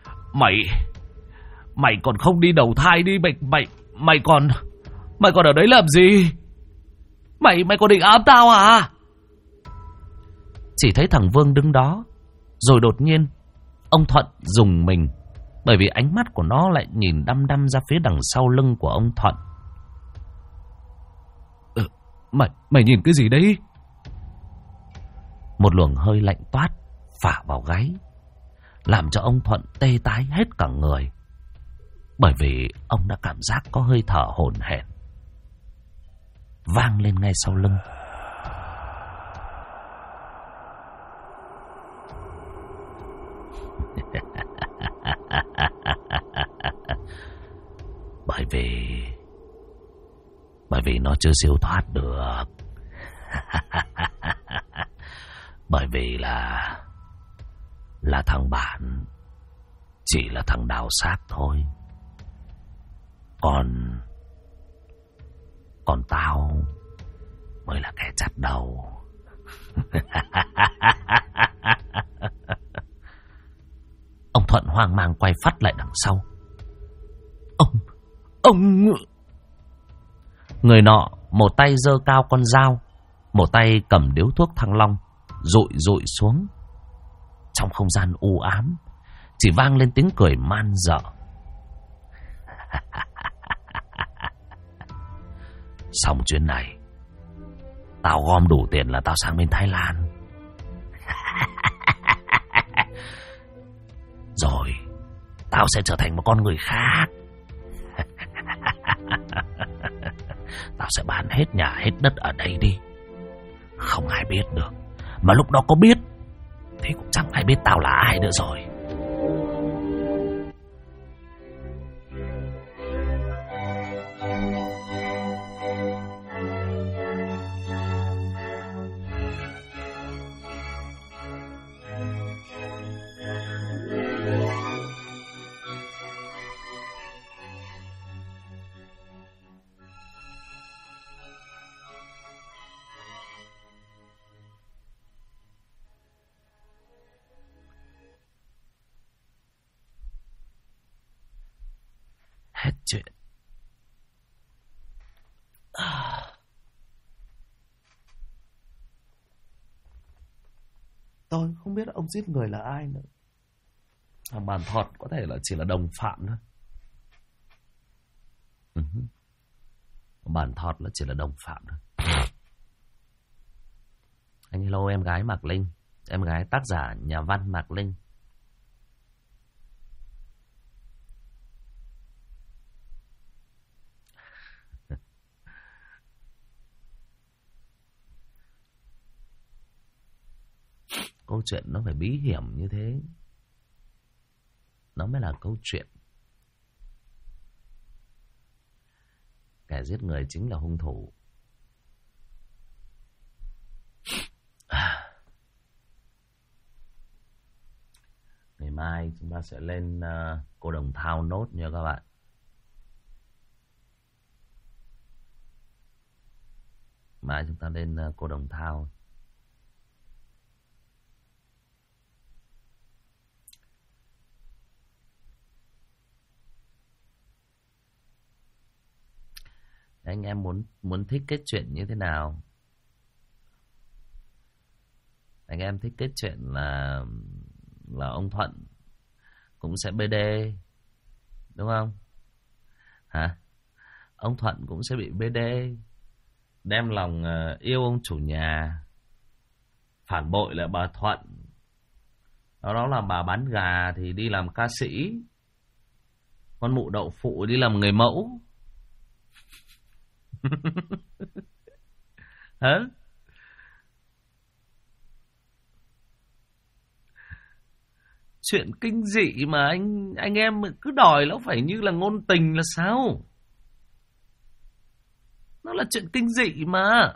Mày còn không đi đầu thai đi, mày còn ở đấy làm gì? Mày còn định ám tao à? Chỉ thấy thằng Vương đứng đó, rồi đột nhiên ông Thuận rùng mình, bởi vì ánh mắt của nó lại nhìn đăm đăm ra phía đằng sau lưng của ông Thuận. Mày nhìn cái gì đấy? Một luồng hơi lạnh toát phả vào gáy, làm cho ông Thuận tê tái hết cả người, bởi vì ông đã cảm giác có hơi thở hổn hển vang lên ngay sau lưng. Bởi vì nó chưa siêu thoát được. Bởi vì là thằng Bản chỉ là thằng đào xác thôi. Còn tao mới là kẻ chặt đầu. Ông Thuận hoang mang quay phắt lại đằng sau. Ông... Người nọ một tay giơ cao con dao, một tay cầm điếu thuốc Thăng Long, dụi xuống. Trong không gian u ám chỉ vang lên tiếng cười man dợ. Xong chuyến này, tao gom đủ tiền là tao sang bên Thái Lan. Rồi tao sẽ trở thành một con người khác. Tao sẽ bán hết nhà hết đất ở đây đi, không ai biết được. Mà lúc đó có biết thì cũng chẳng ai biết tao là ai nữa rồi. Hết chuyện. Tôi không biết ông giết người là ai nữa. Thằng Bàn Thọt có thể là chỉ là đồng phạm thôi. Bàn Thọt là chỉ là đồng phạm thôi. Anh hello em gái Mạc Linh, em gái tác giả nhà văn Mạc Linh. Câu chuyện nó phải bí hiểm như thế, nó mới là câu chuyện. Kẻ giết người chính là hung thủ. Ngày mai chúng ta sẽ lên Cô Đồng Thao nốt nha các bạn. Mai chúng ta lên Cô Đồng Thao. Anh em muốn thích kết chuyện như thế nào? Anh em thích kết chuyện là ông Thuận cũng sẽ BD, đúng không? Hả? Ông Thuận cũng sẽ bị BD, đem lòng yêu ông chủ nhà, phản bội lại bà Thuận. Đó là bà bán gà thì đi làm ca sĩ, con mụ đậu phụ đi làm người mẫu. Hả? Chuyện kinh dị mà anh em cứ đòi nó phải như là ngôn tình là sao? Nó là chuyện kinh dị mà.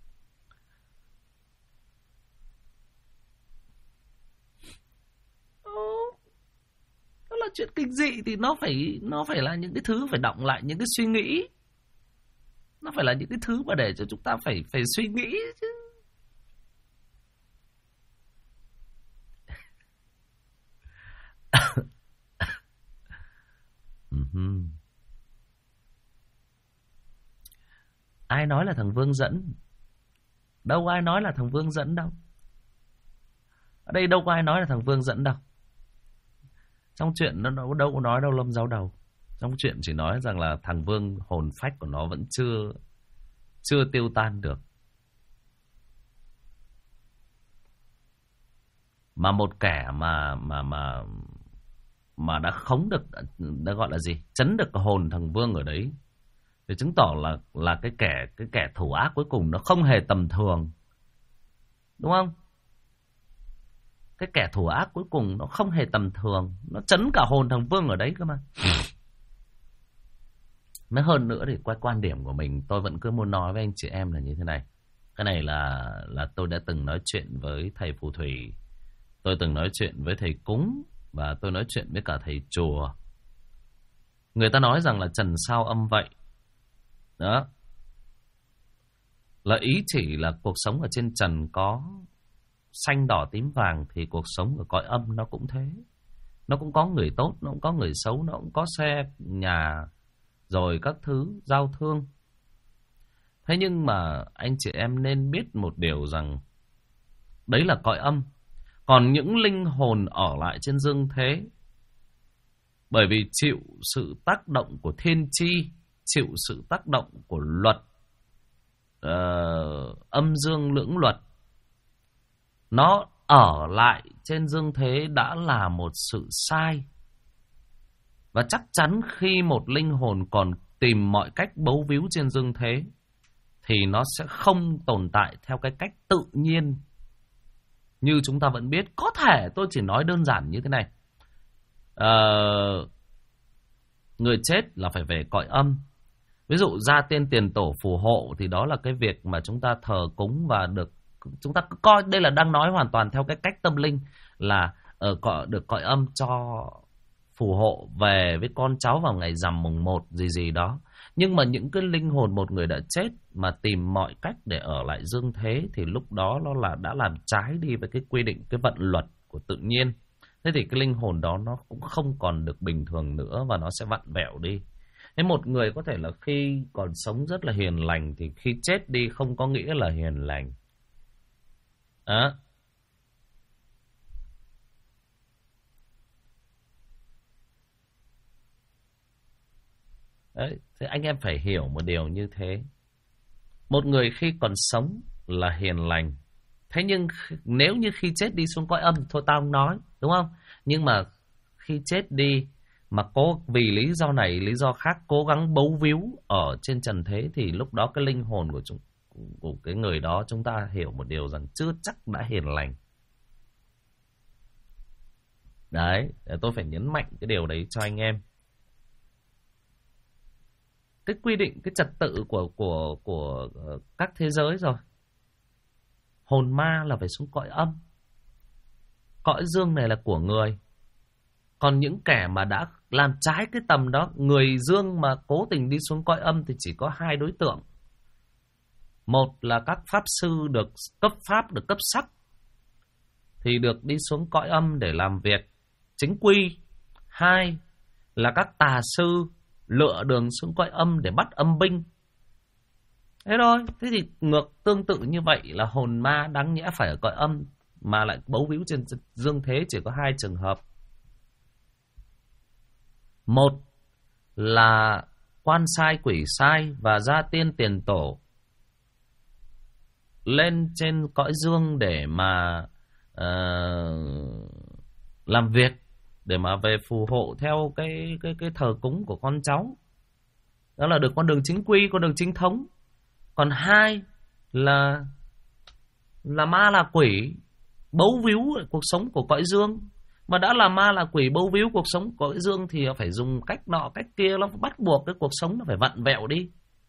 Nó là chuyện kinh dị thì nó phải là những cái thứ phải đọng lại những cái suy nghĩ. Nó phải là những cái thứ mà để cho chúng ta phải suy nghĩ chứ. Ai nói là thằng Vương dẫn? Đâu ai nói là thằng Vương dẫn đâu. Ở đây đâu có ai nói là thằng Vương dẫn đâu. Trong chuyện nó đâu có nói đâu Lâm Giáo Đầu. Trong chuyện chỉ nói rằng là thằng Vương hồn phách của nó vẫn chưa tiêu tan được. Mà một kẻ mà đã khống được, đã gọi là gì? Chấn được hồn thằng Vương ở đấy, thì chứng tỏ là cái kẻ thủ ác cuối cùng nó không hề tầm thường. Đúng không? Cái kẻ thủ ác cuối cùng nó không hề tầm thường, nó chấn cả hồn thằng Vương ở đấy cơ mà. Mới hơn nữa thì qua quan điểm của mình, tôi vẫn cứ muốn nói với anh chị em là như thế này. Cái này là tôi đã từng nói chuyện với thầy phù thủy, tôi từng nói chuyện với thầy cúng, và tôi nói chuyện với cả thầy chùa. Người ta nói rằng là trần sao âm vậy. Đó. Là ý chỉ là cuộc sống ở trên trần có xanh đỏ tím vàng, thì cuộc sống ở cõi âm nó cũng thế. Nó cũng có người tốt, nó cũng có người xấu, nó cũng có xe, nhà, rồi các thứ, giao thương. Thế nhưng mà anh chị em nên biết một điều rằng đấy là cõi âm. Còn những linh hồn ở lại trên dương thế, bởi vì chịu sự tác động của thiên chi, chịu sự tác động của luật âm dương lưỡng luật, nó ở lại trên dương thế đã là một sự sai. Và chắc chắn khi một linh hồn còn tìm mọi cách bấu víu trên dương thế thì nó sẽ không tồn tại theo cái cách tự nhiên như chúng ta vẫn biết. Có thể tôi chỉ nói đơn giản như thế này. Người chết là phải về cõi âm. Ví dụ gia tiên tiền tổ phù hộ thì đó là cái việc mà chúng ta thờ cúng và được, chúng ta cứ coi đây là đang nói hoàn toàn theo cái cách tâm linh, là được cõi âm cho phù hộ về với con cháu vào ngày rằm mùng 1 gì gì đó. Nhưng mà những cái linh hồn một người đã chết mà tìm mọi cách để ở lại dương thế thì lúc đó nó là đã làm trái đi với cái quy định, cái vận luật của tự nhiên. Thế thì cái linh hồn đó nó cũng không còn được bình thường nữa và nó sẽ vặn vẹo đi. Thế một người có thể là khi còn sống rất là hiền lành thì khi chết đi không có nghĩa là hiền lành. Đó. Đấy, thế anh em phải hiểu một điều như thế. Một người khi còn sống là hiền lành. Thế nhưng nếu như khi chết đi xuống cõi âm, thôi tao không nói, đúng không? Nhưng mà khi chết đi mà vì lý do này, lý do khác cố gắng bấu víu ở trên trần thế thì lúc đó cái linh hồn của cái người đó, chúng ta hiểu một điều rằng chưa chắc đã hiền lành. Đấy, tôi phải nhấn mạnh cái điều đấy cho anh em. Cái quy định, cái trật tự của các thế giới rồi. Hồn ma là phải xuống cõi âm. Cõi dương này là của người. Còn những kẻ mà đã làm trái cái tầm đó, người dương mà cố tình đi xuống cõi âm thì chỉ có hai đối tượng. Một là các pháp sư được cấp pháp, được cấp sắc, thì được đi xuống cõi âm để làm việc chính quy. Hai là các tà sư lựa đường xuống cõi âm để bắt âm binh. Thế thôi. Thế thì tương tự như vậy là hồn ma đáng nhẽ phải ở cõi âm mà lại bấu víu trên dương thế chỉ có hai trường hợp. Một là quan sai quỷ sai và gia tiên tiền tổ lên trên cõi dương để mà làm việc, để mà về phù hộ theo cái thờ cúng của con cháu. Đó là được con đường chính quy, con đường chính thống. Còn hai là ma là quỷ bấu víu cuộc sống của cõi dương. Mà đã là ma là quỷ bấu víu cuộc sống của cõi dương thì phải dùng cách nọ cách kia, nó bắt buộc cái cuộc sống nó phải vặn vẹo đi.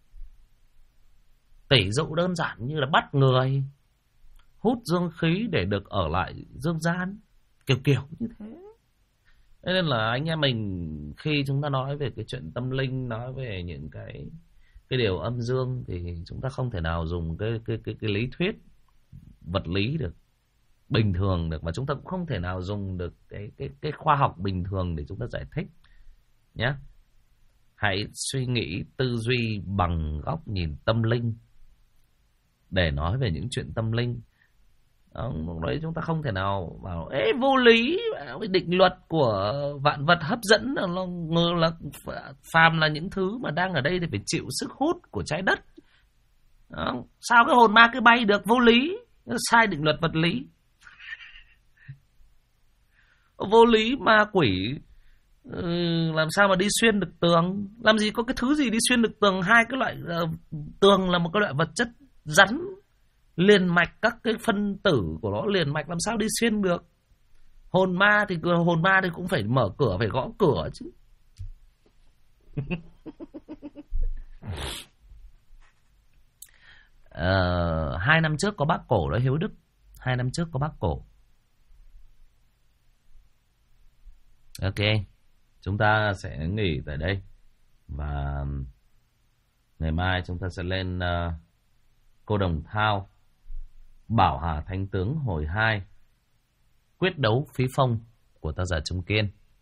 Tỷ dụ đơn giản như là bắt người hút dương khí để được ở lại dương gian, kiểu như thế. Nên là anh em mình khi chúng ta nói về cái chuyện tâm linh, nói về những cái điều âm dương thì chúng ta không thể nào dùng cái lý thuyết vật lý được, bình thường được, mà chúng ta cũng không thể nào dùng được cái khoa học bình thường để chúng ta giải thích nhé. Hãy suy nghĩ, tư duy bằng góc nhìn tâm linh để nói về những chuyện tâm linh. Lúc đấy chúng ta không thể nào bảo vô lý, định luật của vạn vật hấp dẫn là phàm là những thứ mà đang ở đây thì phải chịu sức hút của trái đất. Sao cái hồn ma cứ bay được, vô lý, sai định luật vật lý. Vô lý, ma quỷ làm sao mà đi xuyên được tường? Làm gì có cái thứ gì đi xuyên được tường? Hai cái loại tường là một cái loại vật chất rắn, liền mạch, các cái phân tử của nó liền mạch, làm sao đi xuyên được? Hồn ma thì cũng phải mở cửa, phải gõ cửa chứ. 2 năm trước có bác cổ đó Hiếu Đức. 2 năm trước có bác cổ. Ok, chúng ta sẽ nghỉ tại đây. Và ngày mai chúng ta sẽ lên Cô Đồng Thao, Bảo Hà Thánh Tướng hồi 2, quyết đấu phí phong của tác giả Trung Kiên.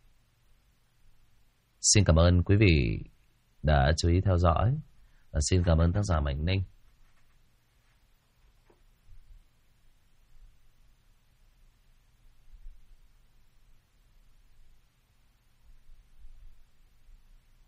Xin cảm ơn quý vị đã chú ý theo dõi. Và xin cảm ơn tác giả Mạnh Ninh.